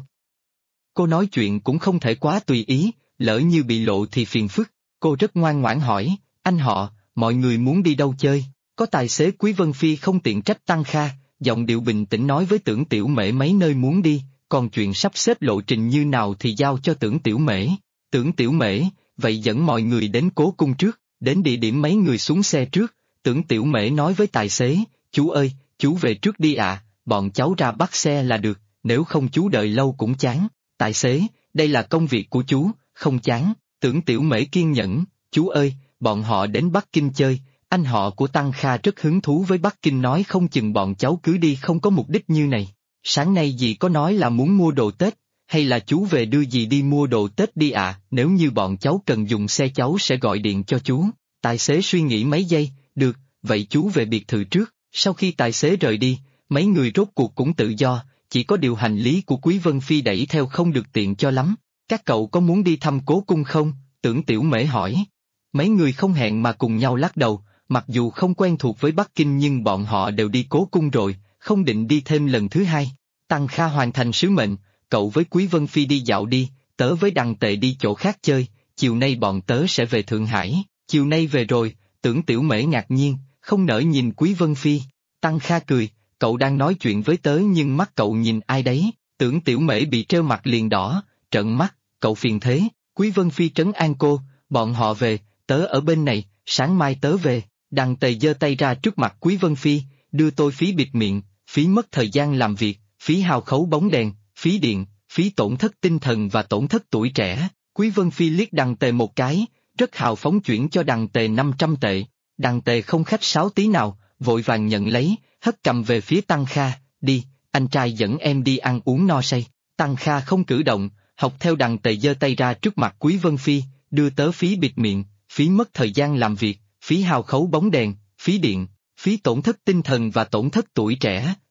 Cô nói chuyện cũng không thể quá tùy ý, lỡ như bị lộ thì phiền phức, cô rất ngoan ngoãn hỏi, anh họ, mọi người muốn đi đâu chơi? Có tài xế Quý Vân Phi không tiện trách Tăng Kha, giọng điệu bình tĩnh nói với Tưởng Tiểu Mễ mấy nơi muốn đi, còn chuyện sắp xếp lộ trình như nào thì giao cho Tưởng Tiểu Mễ. Tưởng Tiểu Mễ, vậy dẫn mọi người đến Cố Cung trước, đến địa điểm mấy người xuống xe trước. Tưởng Tiểu Mễ nói với tài xế, chú ơi, chú về trước đi ạ, bọn cháu ra bắt xe là được, nếu không chú đợi lâu cũng chán. Tài xế, đây là công việc của chú, không chán. Tưởng Tiểu Mễ kiên nhẫn, chú ơi, bọn họ đến Bắc Kinh chơi. Anh họ của Tăng Kha rất hứng thú với Bắc Kinh nói không chừng bọn cháu cứ đi không có mục đích như này. Sáng nay dì có nói là muốn mua đồ Tết, hay là chú về đưa dì đi mua đồ Tết đi ạ, nếu như bọn cháu cần dùng xe cháu sẽ gọi điện cho chú. Tài xế suy nghĩ mấy giây, được, vậy chú về biệt thự trước. Sau khi tài xế rời đi, mấy người rốt cuộc cũng tự do, chỉ có điều hành lý của Quý Vân Phi đẩy theo không được tiện cho lắm. Các cậu có muốn đi thăm Cố Cung không? Tưởng Tiểu Mễ hỏi. Mấy người không hẹn mà cùng nhau lắc đầu. Mặc dù không quen thuộc với Bắc Kinh nhưng bọn họ đều đi Cố Cung rồi, không định đi thêm lần thứ hai. Tăng Kha hoàn thành sứ mệnh, cậu với Quý Vân Phi đi dạo đi, tớ với Đằng Tề đi chỗ khác chơi, chiều nay bọn tớ sẽ về Thượng Hải. Chiều nay về rồi, Tưởng Tiểu Mễ ngạc nhiên, không nỡ nhìn Quý Vân Phi. Tăng Kha cười, cậu đang nói chuyện với tớ nhưng mắt cậu nhìn ai đấy? Tưởng Tiểu Mễ bị treo mặt liền đỏ, trợn mắt, cậu phiền thế. Quý Vân Phi trấn an cô, bọn họ về, tớ ở bên này, sáng mai tớ về. Đằng Tề giơ tay ra trước mặt Quý Vân Phi, đưa tôi phí bịt miệng, phí mất thời gian làm việc, phí hao khấu bóng đèn, phí điện, phí tổn thất tinh thần và tổn thất tuổi trẻ. Quý Vân Phi liếc Đằng Tề một cái, rất hào phóng chuyển cho Đằng Tề 500 tệ. Đằng Tề không khách sáo tí nào, vội vàng nhận lấy, hất cầm về phía Tăng Kha, đi, anh trai dẫn em đi ăn uống no say. Tăng Kha không cử động, học theo Đằng Tề giơ tay ra trước mặt Quý Vân Phi, đưa tớ phí bịt miệng, phí mất thời gian làm việc, phí hao khấu bóng đèn, phí điện, phí tổn thất tinh thần và tổn thất tuổi trẻ.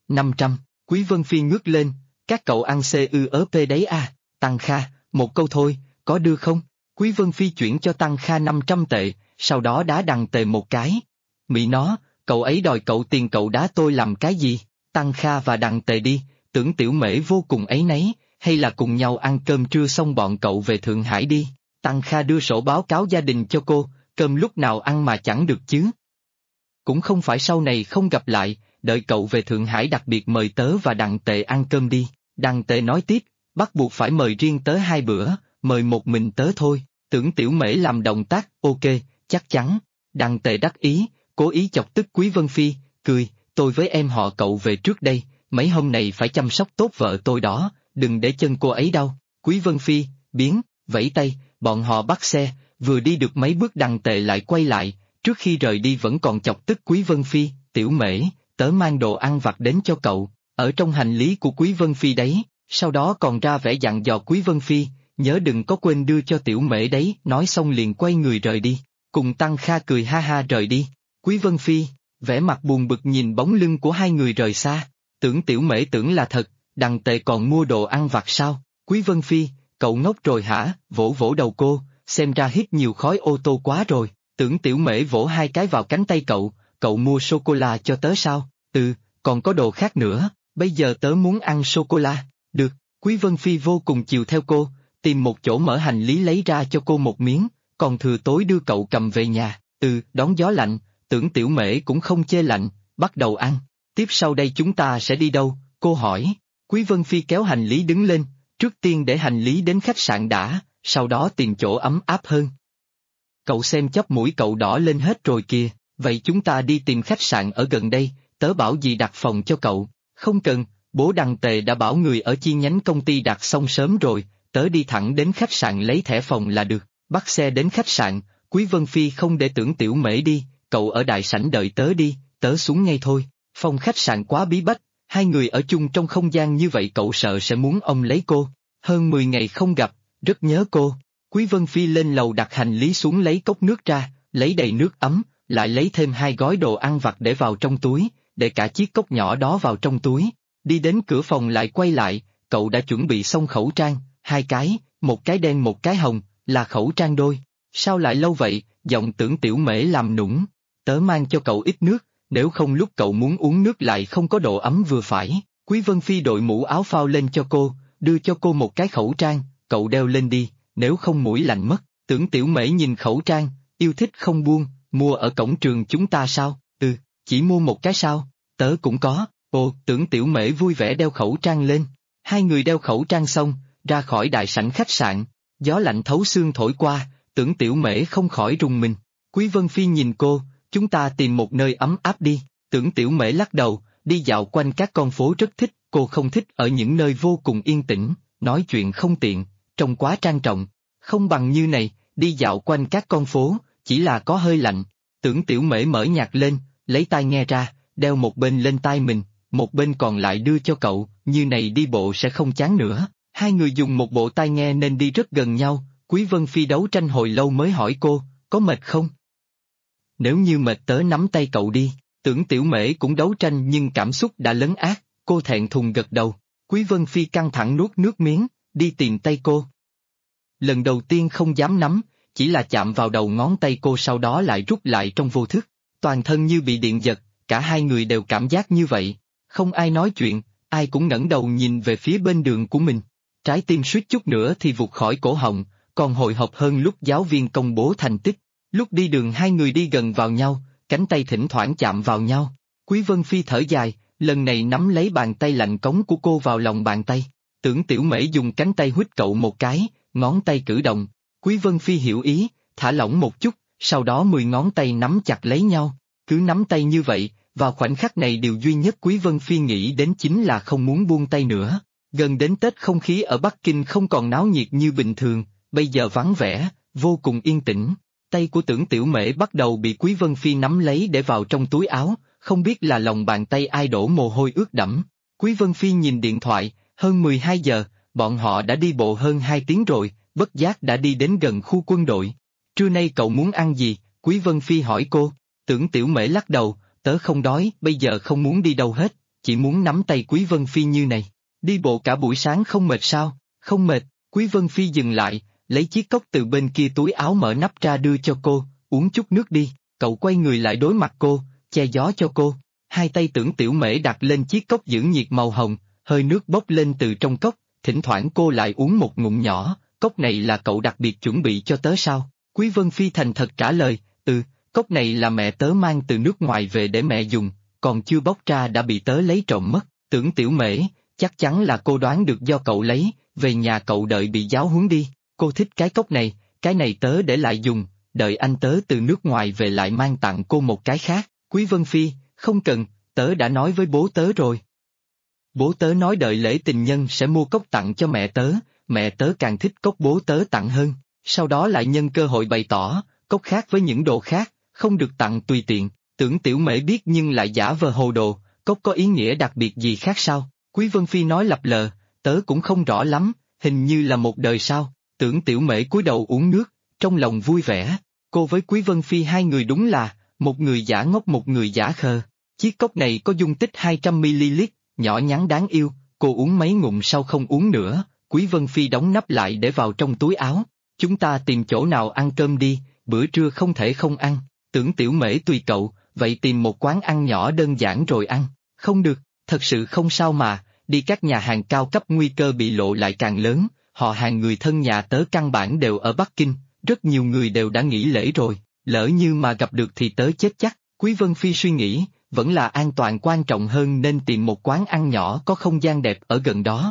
500, Quý Vân Phi ngước lên, các cậu ăn CUÖP đấy à, Tăng Kha, một câu thôi, có đưa không? Quý Vân Phi chuyển cho Tăng Kha 500 tệ, sau đó đá Đằng Tề một cái. Mị nó, cậu ấy đòi cậu tiền cậu đá tôi làm cái gì? Tăng Kha và Đằng Tề đi, Tưởng Tiểu Mễ vô cùng áy náy, hay là cùng nhau ăn cơm trưa xong bọn cậu về Thượng Hải đi. Tăng Kha đưa sổ báo cáo gia đình cho cô, cơm lúc nào ăn mà chẳng được chứ. Cũng không phải sau này không gặp lại, đợi cậu về Thượng Hải đặc biệt mời tớ và Đằng Tề ăn cơm đi. Đằng Tề nói tiếp, bắt buộc phải mời riêng tớ 2 bữa, mời một mình tớ thôi. Tưởng Tiểu Mễ làm động tác, ok, chắc chắn. Đằng Tề đắc ý, cố ý chọc tức Quý Vân Phi, cười, tôi với em họ cậu về trước đây, mấy hôm này phải chăm sóc tốt vợ tôi đó, đừng để chân cô ấy đau. Quý Vân Phi, biến, vẫy tay, bọn họ bắt xe, vừa đi được mấy bước Đằng Tề lại quay lại, trước khi rời đi vẫn còn chọc tức Quý Vân Phi, Tiểu Mễ, tớ mang đồ ăn vặt đến cho cậu, ở trong hành lý của Quý Vân Phi đấy, sau đó còn ra vẻ dặn dò Quý Vân Phi, nhớ đừng có quên đưa cho Tiểu Mễ đấy, nói xong liền quay người rời đi, cùng Tăng Kha cười ha ha rời đi. Quý Vân Phi, vẻ mặt buồn bực nhìn bóng lưng của hai người rời xa, Tưởng Tiểu Mễ tưởng là thật, Đằng Tề còn mua đồ ăn vặt sao? Quý Vân Phi, cậu ngốc rồi hả? Vỗ vỗ đầu cô, xem ra hít nhiều khói ô tô quá rồi. Tưởng Tiểu Mễ vỗ 2 cái vào cánh tay cậu mua sô-cô-la cho tớ sao? Ừ, còn có đồ khác nữa, bây giờ tớ muốn ăn sô-cô-la. Được, Quý Vân Phi vô cùng chiều theo cô, tìm một chỗ mở hành lý lấy ra cho cô một miếng, còn thừa tối đưa cậu cầm về nhà. Ừ, đón gió lạnh, Tưởng Tiểu Mễ cũng không chê lạnh, bắt đầu ăn. Tiếp sau đây chúng ta sẽ đi đâu? Cô hỏi. Quý Vân Phi kéo hành lý đứng lên, trước tiên để hành lý đến khách sạn đã, sau đó tìm chỗ ấm áp hơn. Cậu xem chóp mũi cậu đỏ lên hết rồi kìa, vậy chúng ta đi tìm khách sạn ở gần đây, tớ bảo dì đặt phòng cho cậu. Không cần, bố Đằng Tề đã bảo người ở chi nhánh công ty đặt xong sớm rồi, tớ đi thẳng đến khách sạn lấy thẻ phòng là được. Bắt xe đến khách sạn, Quý Vân Phi không để Tưởng Tiểu Mễ đi, cậu ở đại sảnh đợi tớ đi, tớ xuống ngay thôi. Phòng khách sạn quá bí bách, hai người ở chung trong không gian như vậy cậu sợ sẽ muốn ông lấy cô. Hơn 10 ngày không gặp, rất nhớ cô. Quý Vân Phi lên lầu đặt hành lý xuống lấy cốc nước ra, lấy đầy nước ấm, lại lấy thêm 2 gói đồ ăn vặt để vào trong túi, để cả chiếc cốc nhỏ đó vào trong túi. Đi đến cửa phòng lại quay lại, cậu đã chuẩn bị xong khẩu trang, 2 cái, một cái đen một cái hồng, là khẩu trang đôi. Sao lại lâu vậy? Giọng Tưởng Tiểu Mễ làm nũng. Tớ mang cho cậu ít nước, nếu không lúc cậu muốn uống nước lại không có độ ấm vừa phải. Quý Vân Phi đội mũ áo phao lên cho cô, đưa cho cô một cái khẩu trang, cậu đeo lên đi, nếu không mũi lạnh mất. Tưởng Tiểu Mễ nhìn khẩu trang, yêu thích không buông, mua ở cổng trường chúng ta sao? Ừ, chỉ mua một cái sao? Tớ cũng có. Ồ, Tưởng Tiểu Mễ vui vẻ đeo khẩu trang lên. Hai người đeo khẩu trang xong, ra khỏi đại sảnh khách sạn, gió lạnh thấu xương thổi qua, Tưởng Tiểu Mễ không khỏi rùng mình. Quý Vân Phi nhìn cô, chúng ta tìm một nơi ấm áp đi. Tưởng Tiểu Mễ lắc đầu, đi dạo quanh các con phố rất thích, cô không thích ở những nơi vô cùng yên tĩnh, nói chuyện không tiện, trông quá trang trọng. Không bằng như này, đi dạo quanh các con phố, chỉ là có hơi lạnh. Tưởng Tiểu Mễ mở nhạc lên, lấy tai nghe ra, đeo một bên lên tai mình, một bên còn lại đưa cho cậu, như này đi bộ sẽ không chán nữa. Hai người dùng một bộ tai nghe nên đi rất gần nhau, Quý Vân Phi đấu tranh hồi lâu mới hỏi cô, có mệt không? Nếu như mệt tớ nắm tay cậu đi. Tưởng Tiểu Mễ cũng đấu tranh nhưng cảm xúc đã lấn át, cô thẹn thùng gật đầu. Quý Vân Phi căng thẳng nuốt nước miếng, đi tìm tay cô. Lần đầu tiên không dám nắm, chỉ là chạm vào đầu ngón tay cô sau đó lại rút lại trong vô thức. Toàn thân như bị điện giật, cả hai người đều cảm giác như vậy. Không ai nói chuyện, ai cũng ngẩng đầu nhìn về phía bên đường của mình. Trái tim suýt chút nữa thì vụt khỏi cổ họng, còn hồi hộp hơn lúc giáo viên công bố thành tích. Lúc đi đường hai người đi gần vào nhau, cánh tay thỉnh thoảng chạm vào nhau. Quý Vân Phi thở dài, lần này nắm lấy bàn tay lạnh cống của cô vào lòng bàn tay. Tưởng Tiểu Mễ dùng cánh tay huýt cậu một cái, ngón tay cử động. Quý Vân Phi hiểu ý, thả lỏng một chút, sau đó 10 ngón tay nắm chặt lấy nhau. Cứ nắm tay như vậy, vào khoảnh khắc này điều duy nhất Quý Vân Phi nghĩ đến chính là không muốn buông tay nữa. Gần đến Tết không khí ở Bắc Kinh không còn náo nhiệt như bình thường, bây giờ vắng vẻ, vô cùng yên tĩnh. Tay của Tưởng Tiểu Mễ bắt đầu bị Quý Vân Phi nắm lấy để vào trong túi áo, không biết là lòng bàn tay ai đổ mồ hôi ướt đẫm. Quý Vân Phi nhìn điện thoại, hơn 12 giờ, bọn họ đã đi bộ hơn 2 tiếng rồi, bất giác đã đi đến gần khu quân đội. Trưa nay cậu muốn ăn gì? Quý Vân Phi hỏi cô. Tưởng Tiểu Mễ lắc đầu, tớ không đói, bây giờ không muốn đi đâu hết, chỉ muốn nắm tay Quý Vân Phi như này. Đi bộ cả buổi sáng không mệt sao? Không mệt. Quý Vân Phi dừng lại, lấy chiếc cốc từ bên kia túi áo mở nắp ra đưa cho cô, uống chút nước đi. Cậu quay người lại đối mặt cô, che gió cho cô. Hai tay Tưởng Tiểu Mễ đặt lên chiếc cốc giữ nhiệt màu hồng, hơi nước bốc lên từ trong cốc, thỉnh thoảng cô lại uống một ngụm nhỏ. Cốc này là cậu đặc biệt chuẩn bị cho tớ sao? Quý Vân Phi thành thật trả lời, cốc này là mẹ tớ mang từ nước ngoài về để mẹ dùng, còn chưa bóc ra đã bị tớ lấy trộm mất. Tưởng Tiểu Mễ, chắc chắn là cô đoán được do cậu lấy, về nhà cậu đợi bị giáo huấn đi. Cô thích cái này tớ để lại dùng, đợi anh tớ từ nước ngoài về lại mang tặng cô một cái khác. Quý Vân Phi, không cần, tớ đã nói với bố tớ rồi. Bố tớ nói đợi lễ tình nhân sẽ mua cốc tặng cho mẹ tớ càng thích cốc bố tớ tặng hơn. Sau đó lại nhân cơ hội bày tỏ, cốc khác với những đồ khác, không được tặng tùy tiện. Tưởng Tiểu Mễ biết nhưng lại giả vờ hồ đồ, cốc có ý nghĩa đặc biệt gì khác sao? Quý Vân Phi nói lập lờ, tớ cũng không rõ lắm, hình như là một đời sao. Tưởng Tiểu Mễ cúi đầu uống nước, trong lòng vui vẻ. Cô với Quý Vân Phi hai người đúng là, một người giả ngốc một người giả khờ. Chiếc cốc này có dung tích 200ml, nhỏ nhắn đáng yêu, cô uống mấy ngụm sau không uống nữa. Quý Vân Phi đóng nắp lại để vào trong túi áo. Chúng ta tìm chỗ nào ăn cơm đi, bữa trưa không thể không ăn. Tưởng Tiểu Mễ tùy cậu, vậy tìm một quán ăn nhỏ đơn giản rồi ăn. Không được, thật sự không sao mà, đi các nhà hàng cao cấp nguy cơ bị lộ lại càng lớn. Họ hàng người thân nhà tớ căn bản đều ở Bắc Kinh, rất nhiều người đều đã nghỉ lễ rồi, lỡ như mà gặp được thì tớ chết chắc. Quý Vân Phi suy nghĩ, vẫn là an toàn quan trọng hơn nên tìm một quán ăn nhỏ có không gian đẹp ở gần đó.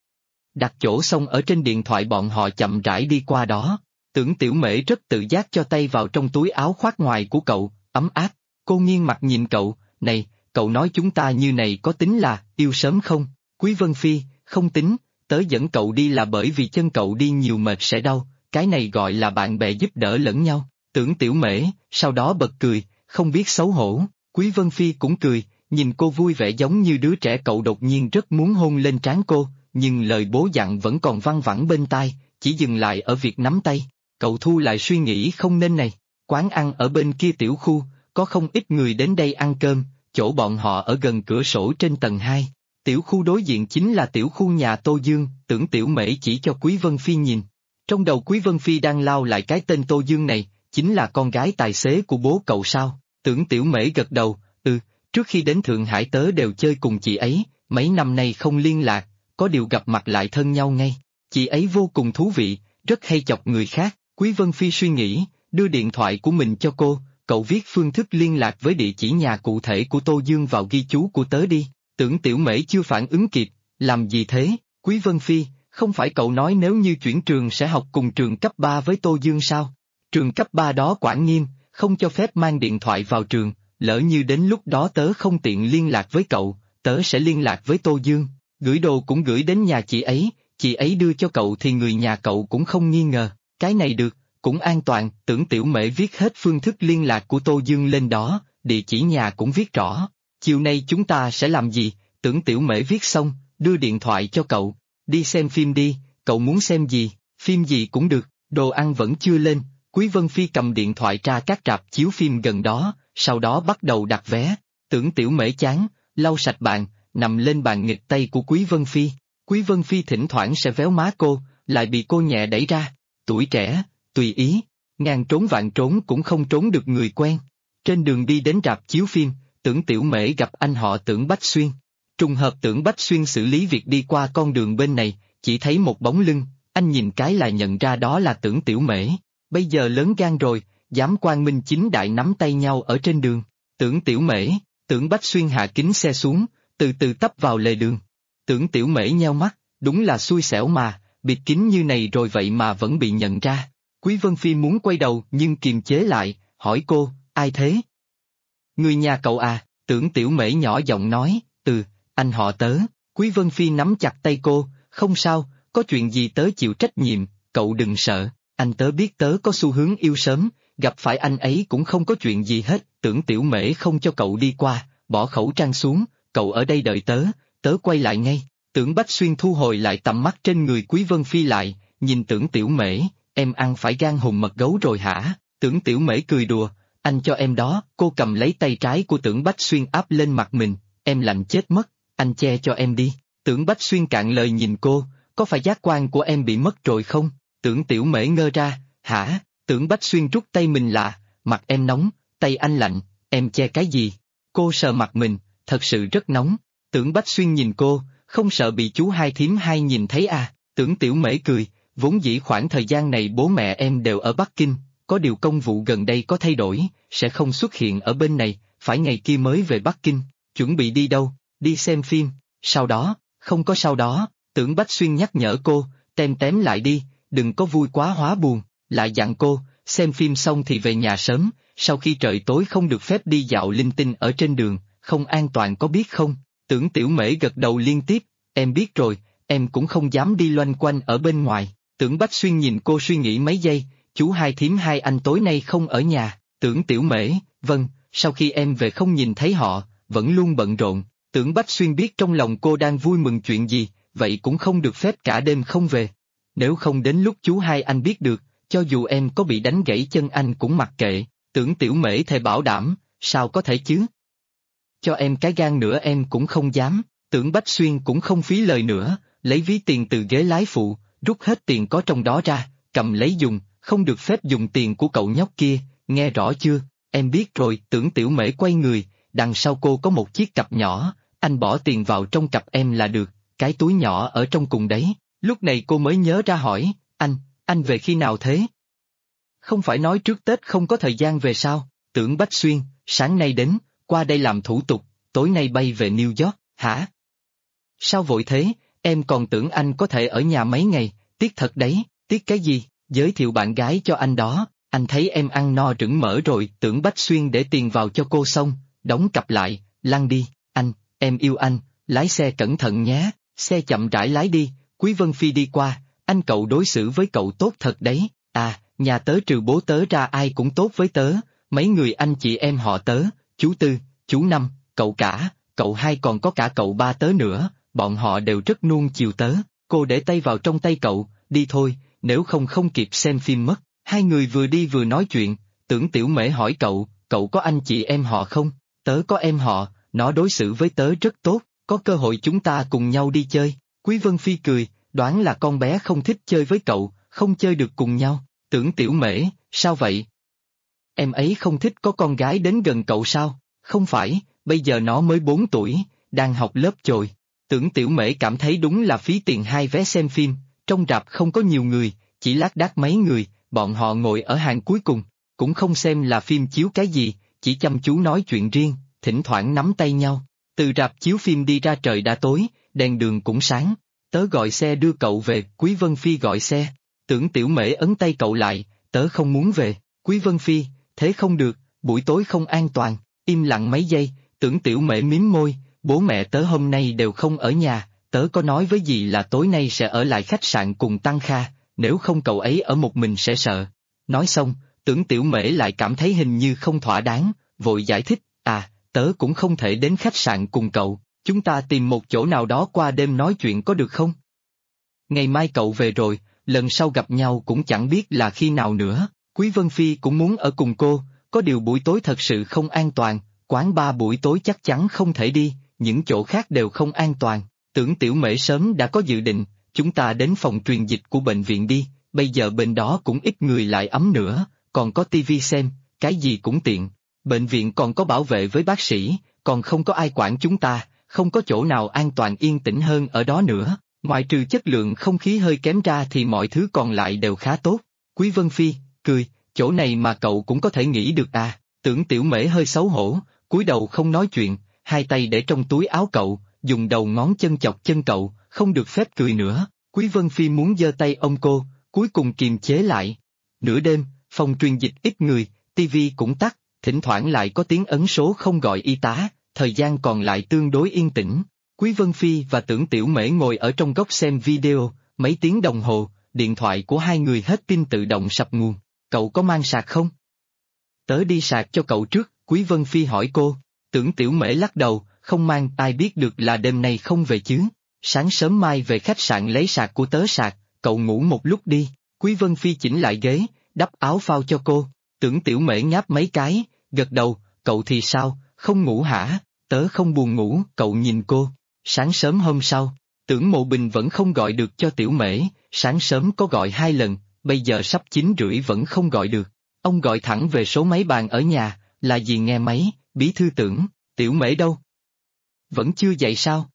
Đặt chỗ xong ở trên điện thoại bọn họ chậm rãi đi qua đó. Tưởng Tiểu Mễ rất tự giác cho tay vào trong túi áo khoác ngoài của cậu, ấm áp. Cô nghiêng mặt nhìn cậu, này, cậu nói chúng ta như này có tính là yêu sớm không? Quý Vân Phi, không tính, tớ dẫn cậu đi là bởi vì chân cậu đi nhiều mệt sẽ đau, cái này gọi là bạn bè giúp đỡ lẫn nhau. Tưởng Tiểu Mễ, sau đó bật cười, không biết xấu hổ. Quý Vân Phi cũng cười, nhìn cô vui vẻ giống như đứa trẻ. Cậu đột nhiên rất muốn hôn lên trán cô, nhưng lời bố dặn vẫn còn văng vẳng bên tai, chỉ dừng lại ở việc nắm tay. Cậu thu lại suy nghĩ không nên này. Quán ăn ở bên kia tiểu khu, có không ít người đến đây ăn cơm, chỗ bọn họ ở gần cửa sổ trên tầng 2. Tiểu khu đối diện chính là tiểu khu nhà Tô Dương. Tưởng Tiểu Mễ chỉ cho Quý Vân Phi nhìn. Trong đầu Quý Vân Phi đang lao lại cái tên Tô Dương này, chính là con gái tài xế của bố cậu sao? Tưởng Tiểu Mễ gật đầu, trước khi đến Thượng Hải tớ đều chơi cùng chị ấy, mấy năm nay không liên lạc, có điều gặp mặt lại thân nhau ngay. Chị ấy vô cùng thú vị, rất hay chọc người khác. Quý Vân Phi suy nghĩ, đưa điện thoại của mình cho cô, cậu viết phương thức liên lạc với địa chỉ nhà cụ thể của Tô Dương vào ghi chú của tớ đi. Tưởng Tiểu Mễ chưa phản ứng kịp, làm gì thế? Quý Vân Phi, không phải cậu nói nếu như chuyển trường sẽ học cùng trường cấp 3 với Tô Dương sao? Trường cấp 3 đó quản nghiêm, không cho phép mang điện thoại vào trường, lỡ như đến lúc đó tớ không tiện liên lạc với cậu, tớ sẽ liên lạc với Tô Dương, gửi đồ cũng gửi đến nhà chị ấy đưa cho cậu thì người nhà cậu cũng không nghi ngờ, cái này được, cũng an toàn. Tưởng Tiểu Mễ viết hết phương thức liên lạc của Tô Dương lên đó, địa chỉ nhà cũng viết rõ. Chiều nay chúng ta sẽ làm gì? Tưởng Tiểu Mễ viết xong, đưa điện thoại cho cậu, đi xem phim đi, cậu muốn xem gì, phim gì cũng được. Đồ ăn vẫn chưa lên, Quý Vân Phi cầm điện thoại ra các rạp chiếu phim gần đó, sau đó bắt đầu đặt vé. Tưởng Tiểu Mễ chán, lau sạch bàn, nằm lên bàn nghịch tay của Quý Vân Phi. Quý Vân Phi thỉnh thoảng sẽ véo má cô, lại bị cô nhẹ đẩy ra. Tuổi trẻ, tùy ý, ngàn trốn vạn trốn cũng không trốn được người quen. Trên đường đi đến rạp chiếu phim, Tưởng Tiểu Mễ gặp anh họ Tưởng Bách Xuyên. Trùng hợp Tưởng Bách Xuyên xử lý việc đi qua con đường bên này, chỉ thấy một bóng lưng, anh nhìn cái là nhận ra đó là Tưởng Tiểu Mễ. Bây giờ lớn gan rồi, dám quang minh chính đại nắm tay nhau ở trên đường. Tưởng Tiểu Mễ, Tưởng Bách Xuyên hạ kính xe xuống, từ từ tấp vào lề đường. Tưởng Tiểu Mễ nheo mắt, đúng là xui xẻo mà, bịt kính như này rồi vậy mà vẫn bị nhận ra. Quý Vân Phi muốn quay đầu nhưng kiềm chế lại, hỏi cô, ai thế? Người nhà cậu à? Tưởng Tiểu Mễ nhỏ giọng nói, anh họ tớ. Quý Vân Phi nắm chặt tay cô, không sao, có chuyện gì tớ chịu trách nhiệm, cậu đừng sợ, anh tớ biết tớ có xu hướng yêu sớm, gặp phải anh ấy cũng không có chuyện gì hết. Tưởng Tiểu Mễ không cho cậu đi qua, bỏ khẩu trang xuống, cậu ở đây đợi tớ quay lại ngay. Tưởng Bách Xuyên thu hồi lại tầm mắt trên người Quý Vân Phi lại, nhìn Tưởng Tiểu Mễ, em ăn phải gan hùm mật gấu rồi hả? Tưởng Tiểu Mễ cười đùa, anh cho em đó. Cô cầm lấy tay trái của Tưởng Bách Xuyên áp lên mặt mình, em lạnh chết mất, anh che cho em đi. Tưởng Bách Xuyên cạn lời nhìn cô, có phải giác quan của em bị mất rồi không? Tưởng Tiểu Mễ ngơ ra, hả? Tưởng Bách Xuyên rút tay mình lạ, mặt em nóng, tay anh lạnh, em che cái gì? Cô sờ mặt mình, thật sự rất nóng. Tưởng Bách Xuyên nhìn cô, không sợ bị chú hai thím hai nhìn thấy à? Tưởng Tiểu Mễ cười, vốn dĩ khoảng thời gian này bố mẹ em đều ở Bắc Kinh, có điều công vụ gần đây có thay đổi, sẽ không xuất hiện ở bên này, phải ngày kia mới về Bắc Kinh. Chuẩn bị đi đâu? Đi xem phim. Sau đó, không có sau đó, Tưởng Bách Xuyên nhắc nhở cô, tem tém lại đi, đừng có vui quá hóa buồn, lại dặn cô, xem phim xong thì về nhà sớm, sau khi trời tối không được phép đi dạo linh tinh ở trên đường, không an toàn có biết không? Tưởng Tiểu Mễ gật đầu liên tiếp, em biết rồi, em cũng không dám đi loanh quanh ở bên ngoài. Tưởng Bách Xuyên nhìn cô suy nghĩ mấy giây, chú hai thím hai anh tối nay không ở nhà. Tưởng Tiểu Mễ, vâng, sau khi em về không nhìn thấy họ, vẫn luôn bận rộn. Tưởng Bách Xuyên biết trong lòng cô đang vui mừng chuyện gì, vậy cũng không được phép cả đêm không về. Nếu không đến lúc chú hai anh biết được, cho dù em có bị đánh gãy chân anh cũng mặc kệ. Tưởng Tiểu Mễ thề bảo đảm, sao có thể chứ? Cho em cái gan nữa em cũng không dám. Tưởng Bách Xuyên cũng không phí lời nữa, lấy ví tiền từ ghế lái phụ, rút hết tiền có trong đó ra, cầm lấy dùng, không được phép dùng tiền của cậu nhóc kia, nghe rõ chưa? Em biết rồi. Tưởng Tiểu Mễ quay người, đằng sau cô có một chiếc cặp nhỏ, anh bỏ tiền vào trong cặp em là được, cái túi nhỏ ở trong cùng đấy. Lúc này cô mới nhớ ra hỏi, anh về khi nào thế? Không phải nói trước Tết không có thời gian về sao? Tưởng Bách Xuyên, sáng nay đến, qua đây làm thủ tục, tối nay bay về New York, hả? Sao vội thế, em còn tưởng anh có thể ở nhà mấy ngày, tiếc thật đấy. Tiếc cái gì? Giới thiệu bạn gái cho anh đó, anh thấy em ăn no rửng mỡ rồi. Tưởng Bách Xuyên để tiền vào cho cô xong, đóng cặp lại, lăn đi. Em yêu anh, lái xe cẩn thận nhé, xe chậm rãi lái đi. Quý Vân Phi đi qua, anh cậu đối xử với cậu tốt thật đấy. À, nhà tớ trừ bố tớ ra ai cũng tốt với tớ, mấy người anh chị em họ tớ, chú Tư, chú Năm, cậu cả, cậu hai còn có cả cậu ba tớ nữa, bọn họ đều rất nuông chiều tớ. Cô để tay vào trong tay cậu, đi thôi, nếu không không kịp xem phim mất. Hai người vừa đi vừa nói chuyện, Tưởng Tiểu Mễ hỏi cậu có anh chị em họ không? Tớ có em họ, nó đối xử với tớ rất tốt, có cơ hội chúng ta cùng nhau đi chơi. Quý Vân Phi cười, đoán là con bé không thích chơi với cậu, không chơi được cùng nhau. Tưởng Tiểu Mễ, sao vậy? Em ấy không thích có con gái đến gần cậu sao? Không phải, bây giờ nó mới 4 tuổi, đang học lớp chồi. Tưởng Tiểu Mễ cảm thấy đúng là phí tiền 2 vé xem phim, trong rạp không có nhiều người, chỉ lác đác mấy người, bọn họ ngồi ở hàng cuối cùng, cũng không xem là phim chiếu cái gì, chỉ chăm chú nói chuyện riêng, thỉnh thoảng nắm tay nhau. Từ rạp chiếu phim đi ra trời đã tối, đèn đường cũng sáng. Tớ gọi xe đưa cậu về. Quý Vân Phi gọi xe. Tưởng Tiểu Mễ ấn tay cậu lại, tớ không muốn về. Quý Vân Phi, thế không được, buổi tối không an toàn. Im lặng mấy giây, Tưởng Tiểu Mễ mím môi, bố mẹ tớ hôm nay đều không ở nhà, tớ có nói với dì là tối nay sẽ ở lại khách sạn cùng Tăng Kha, nếu không cậu ấy ở một mình sẽ sợ. Nói xong, Tưởng Tiểu Mễ lại cảm thấy hình như không thỏa đáng, vội giải thích, tớ cũng không thể đến khách sạn cùng cậu, chúng ta tìm một chỗ nào đó qua đêm nói chuyện có được không? Ngày mai cậu về rồi, lần sau gặp nhau cũng chẳng biết là khi nào nữa. Quý Vân Phi cũng muốn ở cùng cô, có điều buổi tối thật sự không an toàn, quán bar buổi tối chắc chắn không thể đi, những chỗ khác đều không an toàn. Tưởng Tiểu Mễ sớm đã có dự định, chúng ta đến phòng truyền dịch của bệnh viện đi, bây giờ bên đó cũng ít người lại ấm nữa, còn có tivi xem, cái gì cũng tiện. Bệnh viện còn có bảo vệ với bác sĩ, còn không có ai quản chúng ta, không có chỗ nào an toàn yên tĩnh hơn ở đó nữa, ngoại trừ chất lượng không khí hơi kém ra thì mọi thứ còn lại đều khá tốt. Quý Vân Phi, cười, chỗ này mà cậu cũng có thể nghĩ được à? Tưởng Tiểu Mễ hơi xấu hổ, cúi đầu không nói chuyện, hai tay để trong túi áo cậu, dùng đầu ngón chân chọc chân cậu, không được phép cười nữa. Quý Vân Phi muốn giơ tay ôm cô, cuối cùng kiềm chế lại. Nửa đêm, phòng truyền dịch ít người, tivi cũng tắt, thỉnh thoảng lại có tiếng ấn số không gọi y tá, thời gian còn lại tương đối yên tĩnh. Quý Vân Phi và Tưởng Tiểu Mễ ngồi ở trong góc xem video, mấy tiếng đồng hồ, điện thoại của hai người hết pin tự động sập nguồn. Cậu có mang sạc không? Tớ đi sạc cho cậu trước. Quý Vân Phi hỏi cô. Tưởng Tiểu Mễ lắc đầu, không mang, ai biết được là đêm nay không về chứ. Sáng sớm mai về khách sạn lấy sạc của tớ sạc, cậu ngủ một lúc đi. Quý Vân Phi chỉnh lại ghế, đắp áo phao cho cô. Tưởng Tiểu Mễ ngáp mấy cái, gật đầu, cậu thì sao, không ngủ hả? Tớ không buồn ngủ. Cậu nhìn cô, Sáng sớm hôm sau, Tưởng Mộ Bình vẫn không gọi được cho Tiểu Mễ, sáng sớm có gọi 2 lần, bây giờ sắp 9 rưỡi vẫn không gọi được. Ông gọi thẳng về số máy bàn ở nhà, là gì nghe máy, bí thư Tưởng, Tiểu Mễ đâu? Vẫn chưa dậy sao?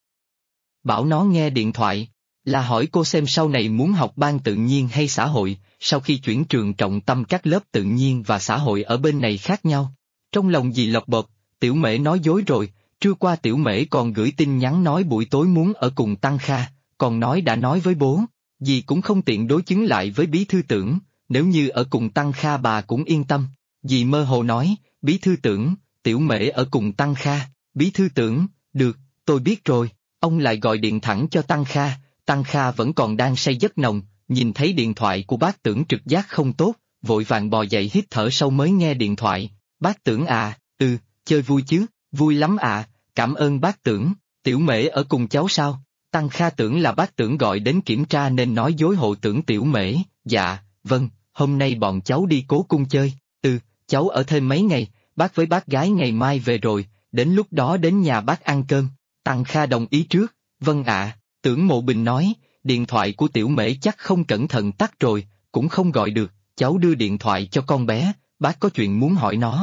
Bảo nó nghe điện thoại, là hỏi cô xem sau này muốn học ban tự nhiên hay xã hội, sau khi chuyển trường trọng tâm các lớp tự nhiên và xã hội ở bên này khác nhau. Trong lòng dì lộc bộp, Tiểu Mễ nói dối rồi, trưa qua Tiểu Mễ còn gửi tin nhắn nói buổi tối muốn ở cùng Tăng Kha, còn nói đã nói với bố, dì cũng không tiện đối chứng lại với bí thư Tưởng, nếu như ở cùng Tăng Kha bà cũng yên tâm. Dì mơ hồ nói, bí thư Tưởng, Tiểu Mễ ở cùng Tăng Kha, bí thư Tưởng, được, tôi biết rồi. Ông lại gọi điện thẳng cho Tăng Kha vẫn còn đang say giấc nồng, nhìn thấy điện thoại của bác Tưởng trực giác không tốt, vội vàng bò dậy hít thở sâu mới nghe điện thoại. Bác Tưởng à, chơi vui chứ, vui lắm à, cảm ơn bác Tưởng, Tiểu Mễ ở cùng cháu sao? Tăng Kha tưởng là bác Tưởng gọi đến kiểm tra nên nói dối hộ Tưởng Tiểu Mễ, dạ, vâng, hôm nay bọn cháu đi Cố Cung chơi, cháu ở thêm mấy ngày, bác với bác gái ngày mai về rồi, đến lúc đó đến nhà bác ăn cơm. Tăng Kha đồng ý trước, vâng ạ. Tưởng Mộ Bình nói, điện thoại của Tiểu Mễ chắc không cẩn thận tắt rồi, cũng không gọi được, cháu đưa điện thoại cho con bé, bác có chuyện muốn hỏi nó.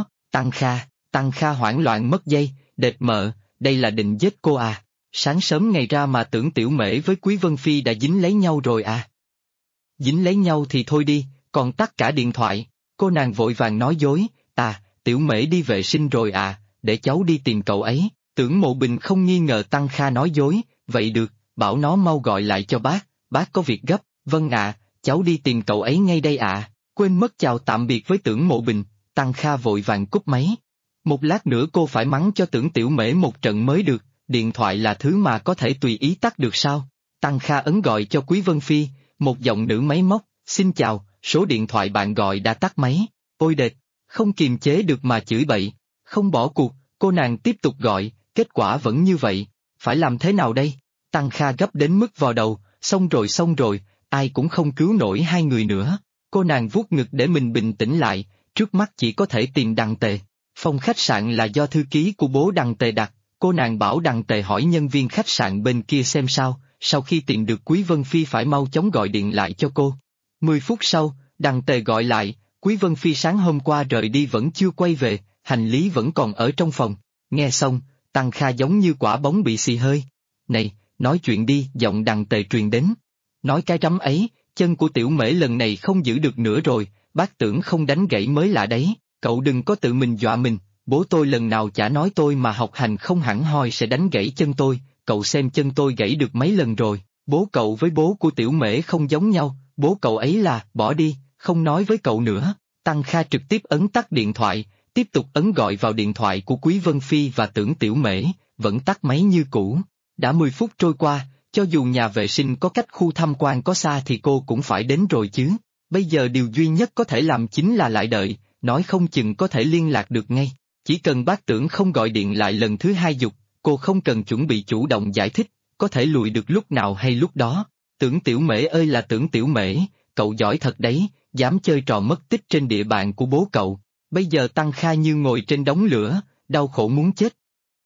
Tăng Kha hoảng loạn mất dây, đệt mợ, đây là định giết cô à? Sáng sớm ngày ra mà tưởng Tiểu Mễ với Quý Vân Phi đã dính lấy nhau rồi à? Dính lấy nhau thì thôi đi, còn tắt cả điện thoại, cô nàng vội vàng nói dối, Tiểu Mễ đi vệ sinh rồi à, để cháu đi tìm cậu ấy. Tưởng Mộ Bình không nghi ngờ Tăng Kha nói dối, vậy được, bảo nó mau gọi lại cho bác có việc gấp, vâng ạ, cháu đi tìm cậu ấy ngay đây ạ. Quên mất chào tạm biệt với Tưởng Mộ Bình, Tăng Kha vội vàng cúp máy. Một lát nữa cô phải mắng cho Tưởng Tiểu Mễ một trận mới được, điện thoại là thứ mà có thể tùy ý tắt được sao? Tăng Kha ấn gọi cho Quý Vân Phi, một giọng nữ máy móc, xin chào, số điện thoại bạn gọi đã tắt máy, ôi đệt, không kiềm chế được mà chửi bậy, không bỏ cuộc, cô nàng tiếp tục gọi. Kết quả vẫn như vậy, phải làm thế nào đây? Tăng Kha gấp đến mức vò đầu, xong rồi, ai cũng không cứu nổi hai người nữa. Cô nàng vuốt ngực để mình bình tĩnh lại, trước mắt chỉ có thể tìm Đằng Tề. Phòng khách sạn là do thư ký của bố Đằng Tề đặt, cô nàng bảo Đằng Tề hỏi nhân viên khách sạn bên kia xem sao, sau khi tìm được Quý Vân Phi phải mau chóng gọi điện lại cho cô. 10 phút sau, Đằng Tề gọi lại, Quý Vân Phi sáng hôm qua rời đi vẫn chưa quay về, hành lý vẫn còn ở trong phòng. Nghe xong, Tăng Kha giống như quả bóng bị xì hơi. Này, nói chuyện đi, giọng Đằng Tề truyền đến. Nói cái rắm ấy, chân của Tiểu Mễ lần này không giữ được nữa rồi, bác Tưởng không đánh gãy mới lạ đấy, cậu đừng có tự mình dọa mình, bố tôi lần nào chả nói tôi mà học hành không hẳn hoi sẽ đánh gãy chân tôi, cậu xem chân tôi gãy được mấy lần rồi, bố cậu với bố của Tiểu Mễ không giống nhau, bố cậu ấy là, bỏ đi, không nói với cậu nữa. Tăng Kha trực tiếp ấn tắt điện thoại, tiếp tục ấn gọi vào điện thoại của Quý Vân Phi và Tưởng Tiểu Mễ, vẫn tắt máy như cũ. Đã 10 phút trôi qua, cho dù nhà vệ sinh có cách khu tham quan có xa thì cô cũng phải đến rồi chứ. Bây giờ điều duy nhất có thể làm chính là lại đợi, nói không chừng có thể liên lạc được ngay. Chỉ cần bác Tưởng không gọi điện lại lần thứ hai dục, cô không cần chuẩn bị chủ động giải thích, có thể lùi được lúc nào hay lúc đó. Tưởng Tiểu Mễ ơi là Tưởng Tiểu Mễ, cậu giỏi thật đấy, dám chơi trò mất tích trên địa bàn của bố cậu. Bây giờ Tăng Kha như ngồi trên đống lửa, đau khổ muốn chết.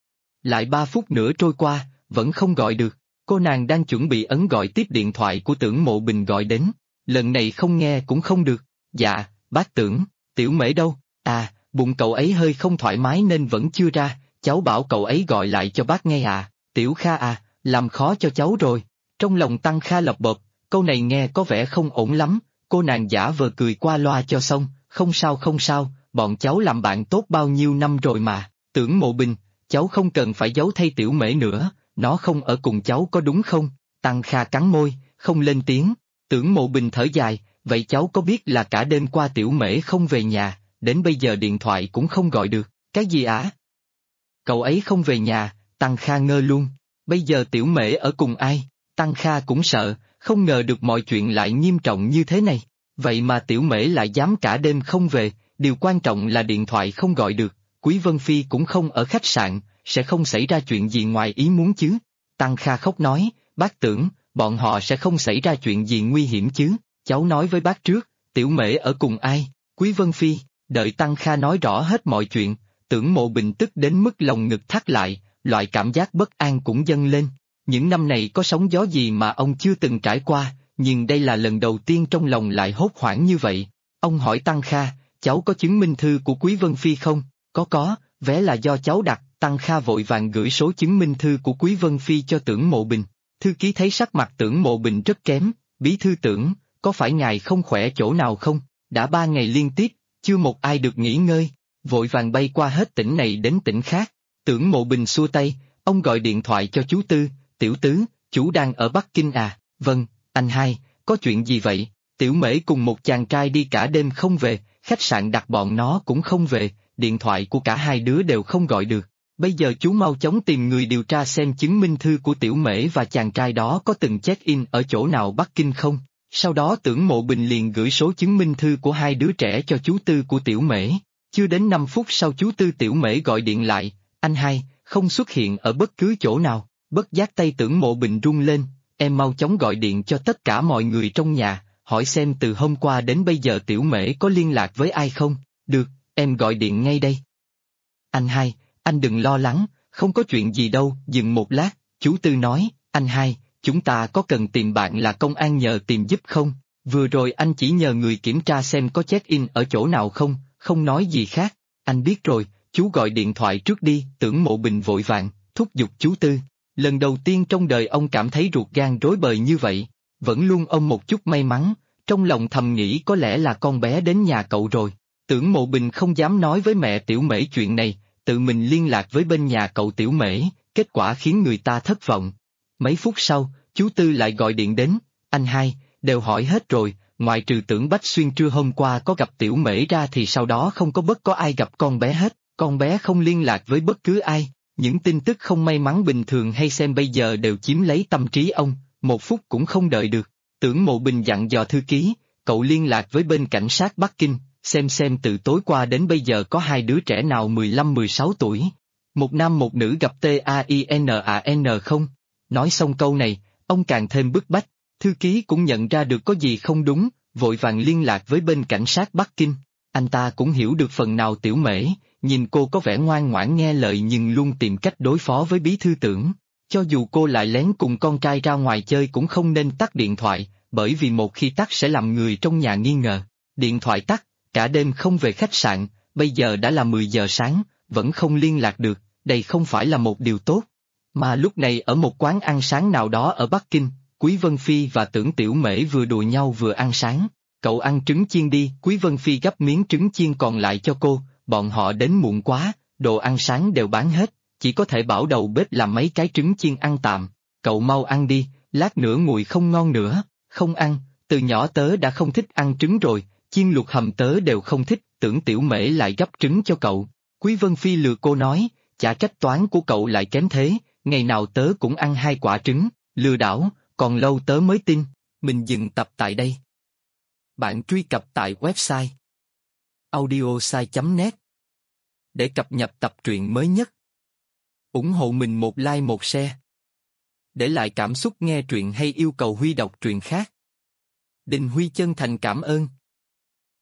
Lại 3 phút nữa trôi qua, vẫn không gọi được, cô nàng đang chuẩn bị ấn gọi tiếp điện thoại của Tưởng Mộ Bình gọi đến, lần này không nghe cũng không được, dạ, bác Tưởng, Tiểu Mễ đâu, bụng cậu ấy hơi không thoải mái nên vẫn chưa ra, cháu bảo cậu ấy gọi lại cho bác nghe à, Tiểu Kha à, làm khó cho cháu rồi, trong lòng Tăng Kha lộc bộp, câu này nghe có vẻ không ổn lắm, cô nàng giả vờ cười qua loa cho xong, không sao, bọn cháu làm bạn tốt bao nhiêu năm rồi mà, Tưởng Mộ Bình, cháu không cần phải giấu thay Tiểu Mễ nữa, nó không ở cùng cháu có đúng không? Tăng Kha cắn môi, không lên tiếng, Tưởng Mộ Bình thở dài, vậy cháu có biết là cả đêm qua Tiểu Mễ không về nhà, đến bây giờ điện thoại cũng không gọi được, cái gì ạ? Cậu ấy không về nhà, Tăng Kha ngơ luôn, bây giờ Tiểu Mễ ở cùng ai? Tăng Kha cũng sợ, không ngờ được mọi chuyện lại nghiêm trọng như thế này, vậy mà Tiểu Mễ lại dám cả đêm không về, điều quan trọng là điện thoại không gọi được, Quý Vân Phi cũng không ở khách sạn, sẽ không xảy ra chuyện gì ngoài ý muốn chứ. Tăng Kha khóc nói, bác Tưởng, bọn họ sẽ không xảy ra chuyện gì nguy hiểm chứ, cháu nói với bác trước, Tiểu Mễ ở cùng ai, Quý Vân Phi, đợi Tăng Kha nói rõ hết mọi chuyện, Tưởng Mộ Bình tức đến mức lòng ngực thắt lại, loại cảm giác bất an cũng dâng lên, Những năm này có sóng gió gì mà ông chưa từng trải qua, nhưng đây là lần đầu tiên trong lòng lại hốt hoảng như vậy. Ông hỏi Tăng Kha, cháu có chứng minh thư của Quý Vân Phi không? Có, vé là do cháu đặt. Tăng Kha vội vàng gửi số chứng minh thư của Quý Vân Phi cho Tưởng Mộ Bình. Thư ký thấy sắc mặt Tưởng Mộ Bình rất kém, bí thư Tưởng, có phải ngài không khỏe chỗ nào không? Đã 3 ngày liên tiếp, chưa một ai được nghỉ ngơi, vội vàng bay qua hết tỉnh này đến tỉnh khác. Tưởng Mộ Bình xua tay, ông gọi điện thoại cho chú Tư, tiểu tứ, chú đang ở Bắc Kinh à? Vâng, anh hai, có chuyện gì vậy? Tiểu Mễ cùng một chàng trai đi cả đêm không về, khách sạn đặt bọn nó cũng không về, điện thoại của cả hai đứa đều không gọi được. Bây giờ chú mau chóng tìm người điều tra xem chứng minh thư của Tiểu Mễ và chàng trai đó có từng check-in ở chỗ nào Bắc Kinh không. Sau đó Tưởng Mộ Bình liền gửi số chứng minh thư của hai đứa trẻ cho chú Tư của Tiểu Mễ. Chưa đến 5 phút sau chú Tư Tiểu Mễ gọi điện lại, anh hai, không xuất hiện ở bất cứ chỗ nào. Bất giác tay Tưởng Mộ Bình rung lên, em mau chóng gọi điện cho tất cả mọi người trong nhà, hỏi xem từ hôm qua đến bây giờ Tiểu Mễ có liên lạc với ai không. Được, em gọi điện ngay đây. Anh hai, anh đừng lo lắng, không có chuyện gì đâu. Dừng một lát, chú Tư nói, anh hai, chúng ta có cần tìm bạn là công an nhờ tìm giúp không? Vừa rồi anh chỉ nhờ người kiểm tra xem có check-in ở chỗ nào không, không nói gì khác. Anh biết rồi, chú gọi điện thoại trước đi. Tưởng Mộ Bình vội vàng, thúc giục chú Tư. Lần đầu tiên trong đời ông cảm thấy ruột gan rối bời như vậy, vẫn luôn ông một chút may mắn, trong lòng thầm nghĩ có lẽ là con bé đến nhà cậu rồi. Tưởng Mộ Bình không dám nói với mẹ Tiểu Mễ chuyện này, tự mình liên lạc với bên nhà cậu Tiểu Mễ, kết quả khiến người ta thất vọng. Mấy phút sau, chú Tư lại gọi điện đến, anh hai, đều hỏi hết rồi, ngoại trừ Tưởng Bách Xuyên trưa hôm qua có gặp Tiểu Mễ ra thì sau đó không có ai gặp con bé hết, con bé không liên lạc với bất cứ ai. Những tin tức không may mắn bình thường hay xem bây giờ đều chiếm lấy tâm trí ông, một phút cũng không đợi được. Tưởng Mộ Bình dặn dò thư ký, cậu liên lạc với bên cảnh sát Bắc Kinh, xem từ tối qua đến bây giờ có hai đứa trẻ nào 15-16 tuổi. Một nam một nữ gặp TAINAN không? Nói xong câu này, ông càng thêm bức bách, thư ký cũng nhận ra được có gì không đúng, vội vàng liên lạc với bên cảnh sát Bắc Kinh. Anh ta cũng hiểu được phần nào Tiểu Mễ, nhìn cô có vẻ ngoan ngoãn nghe lời nhưng luôn tìm cách đối phó với bí thư Tưởng. Cho dù cô lại lén cùng con trai ra ngoài chơi cũng không nên tắt điện thoại, bởi vì một khi tắt sẽ làm người trong nhà nghi ngờ. Điện thoại tắt, cả đêm không về khách sạn, bây giờ đã là 10 giờ sáng, vẫn không liên lạc được, đây không phải là một điều tốt. Mà lúc này ở một quán ăn sáng nào đó ở Bắc Kinh, Quý Vân Phi và Tưởng Tiểu Mễ vừa đùa nhau vừa ăn sáng. Cậu ăn trứng chiên đi. Quý Vân Phi gắp miếng trứng chiên còn lại cho cô, bọn họ đến muộn quá, đồ ăn sáng đều bán hết, chỉ có thể bảo đầu bếp làm mấy cái trứng chiên ăn tạm. Cậu mau ăn đi, lát nữa nguội không ngon nữa. Không ăn, từ nhỏ tớ đã không thích ăn trứng rồi, chiên luộc hầm tớ đều không thích. Tưởng Tiểu Mễ lại gắp trứng cho cậu. Quý Vân Phi lừa cô nói, chả trách toán của cậu lại kém thế, ngày nào tớ cũng ăn 2 quả trứng, lừa đảo, còn lâu tớ mới tin. Mình dừng tập tại đây. Bạn truy cập tại website audiosai.net để cập nhật tập truyện mới nhất. Ủng hộ mình một like một share. Để lại cảm xúc nghe truyện hay yêu cầu Huy đọc truyện khác. Đình Huy chân thành cảm ơn.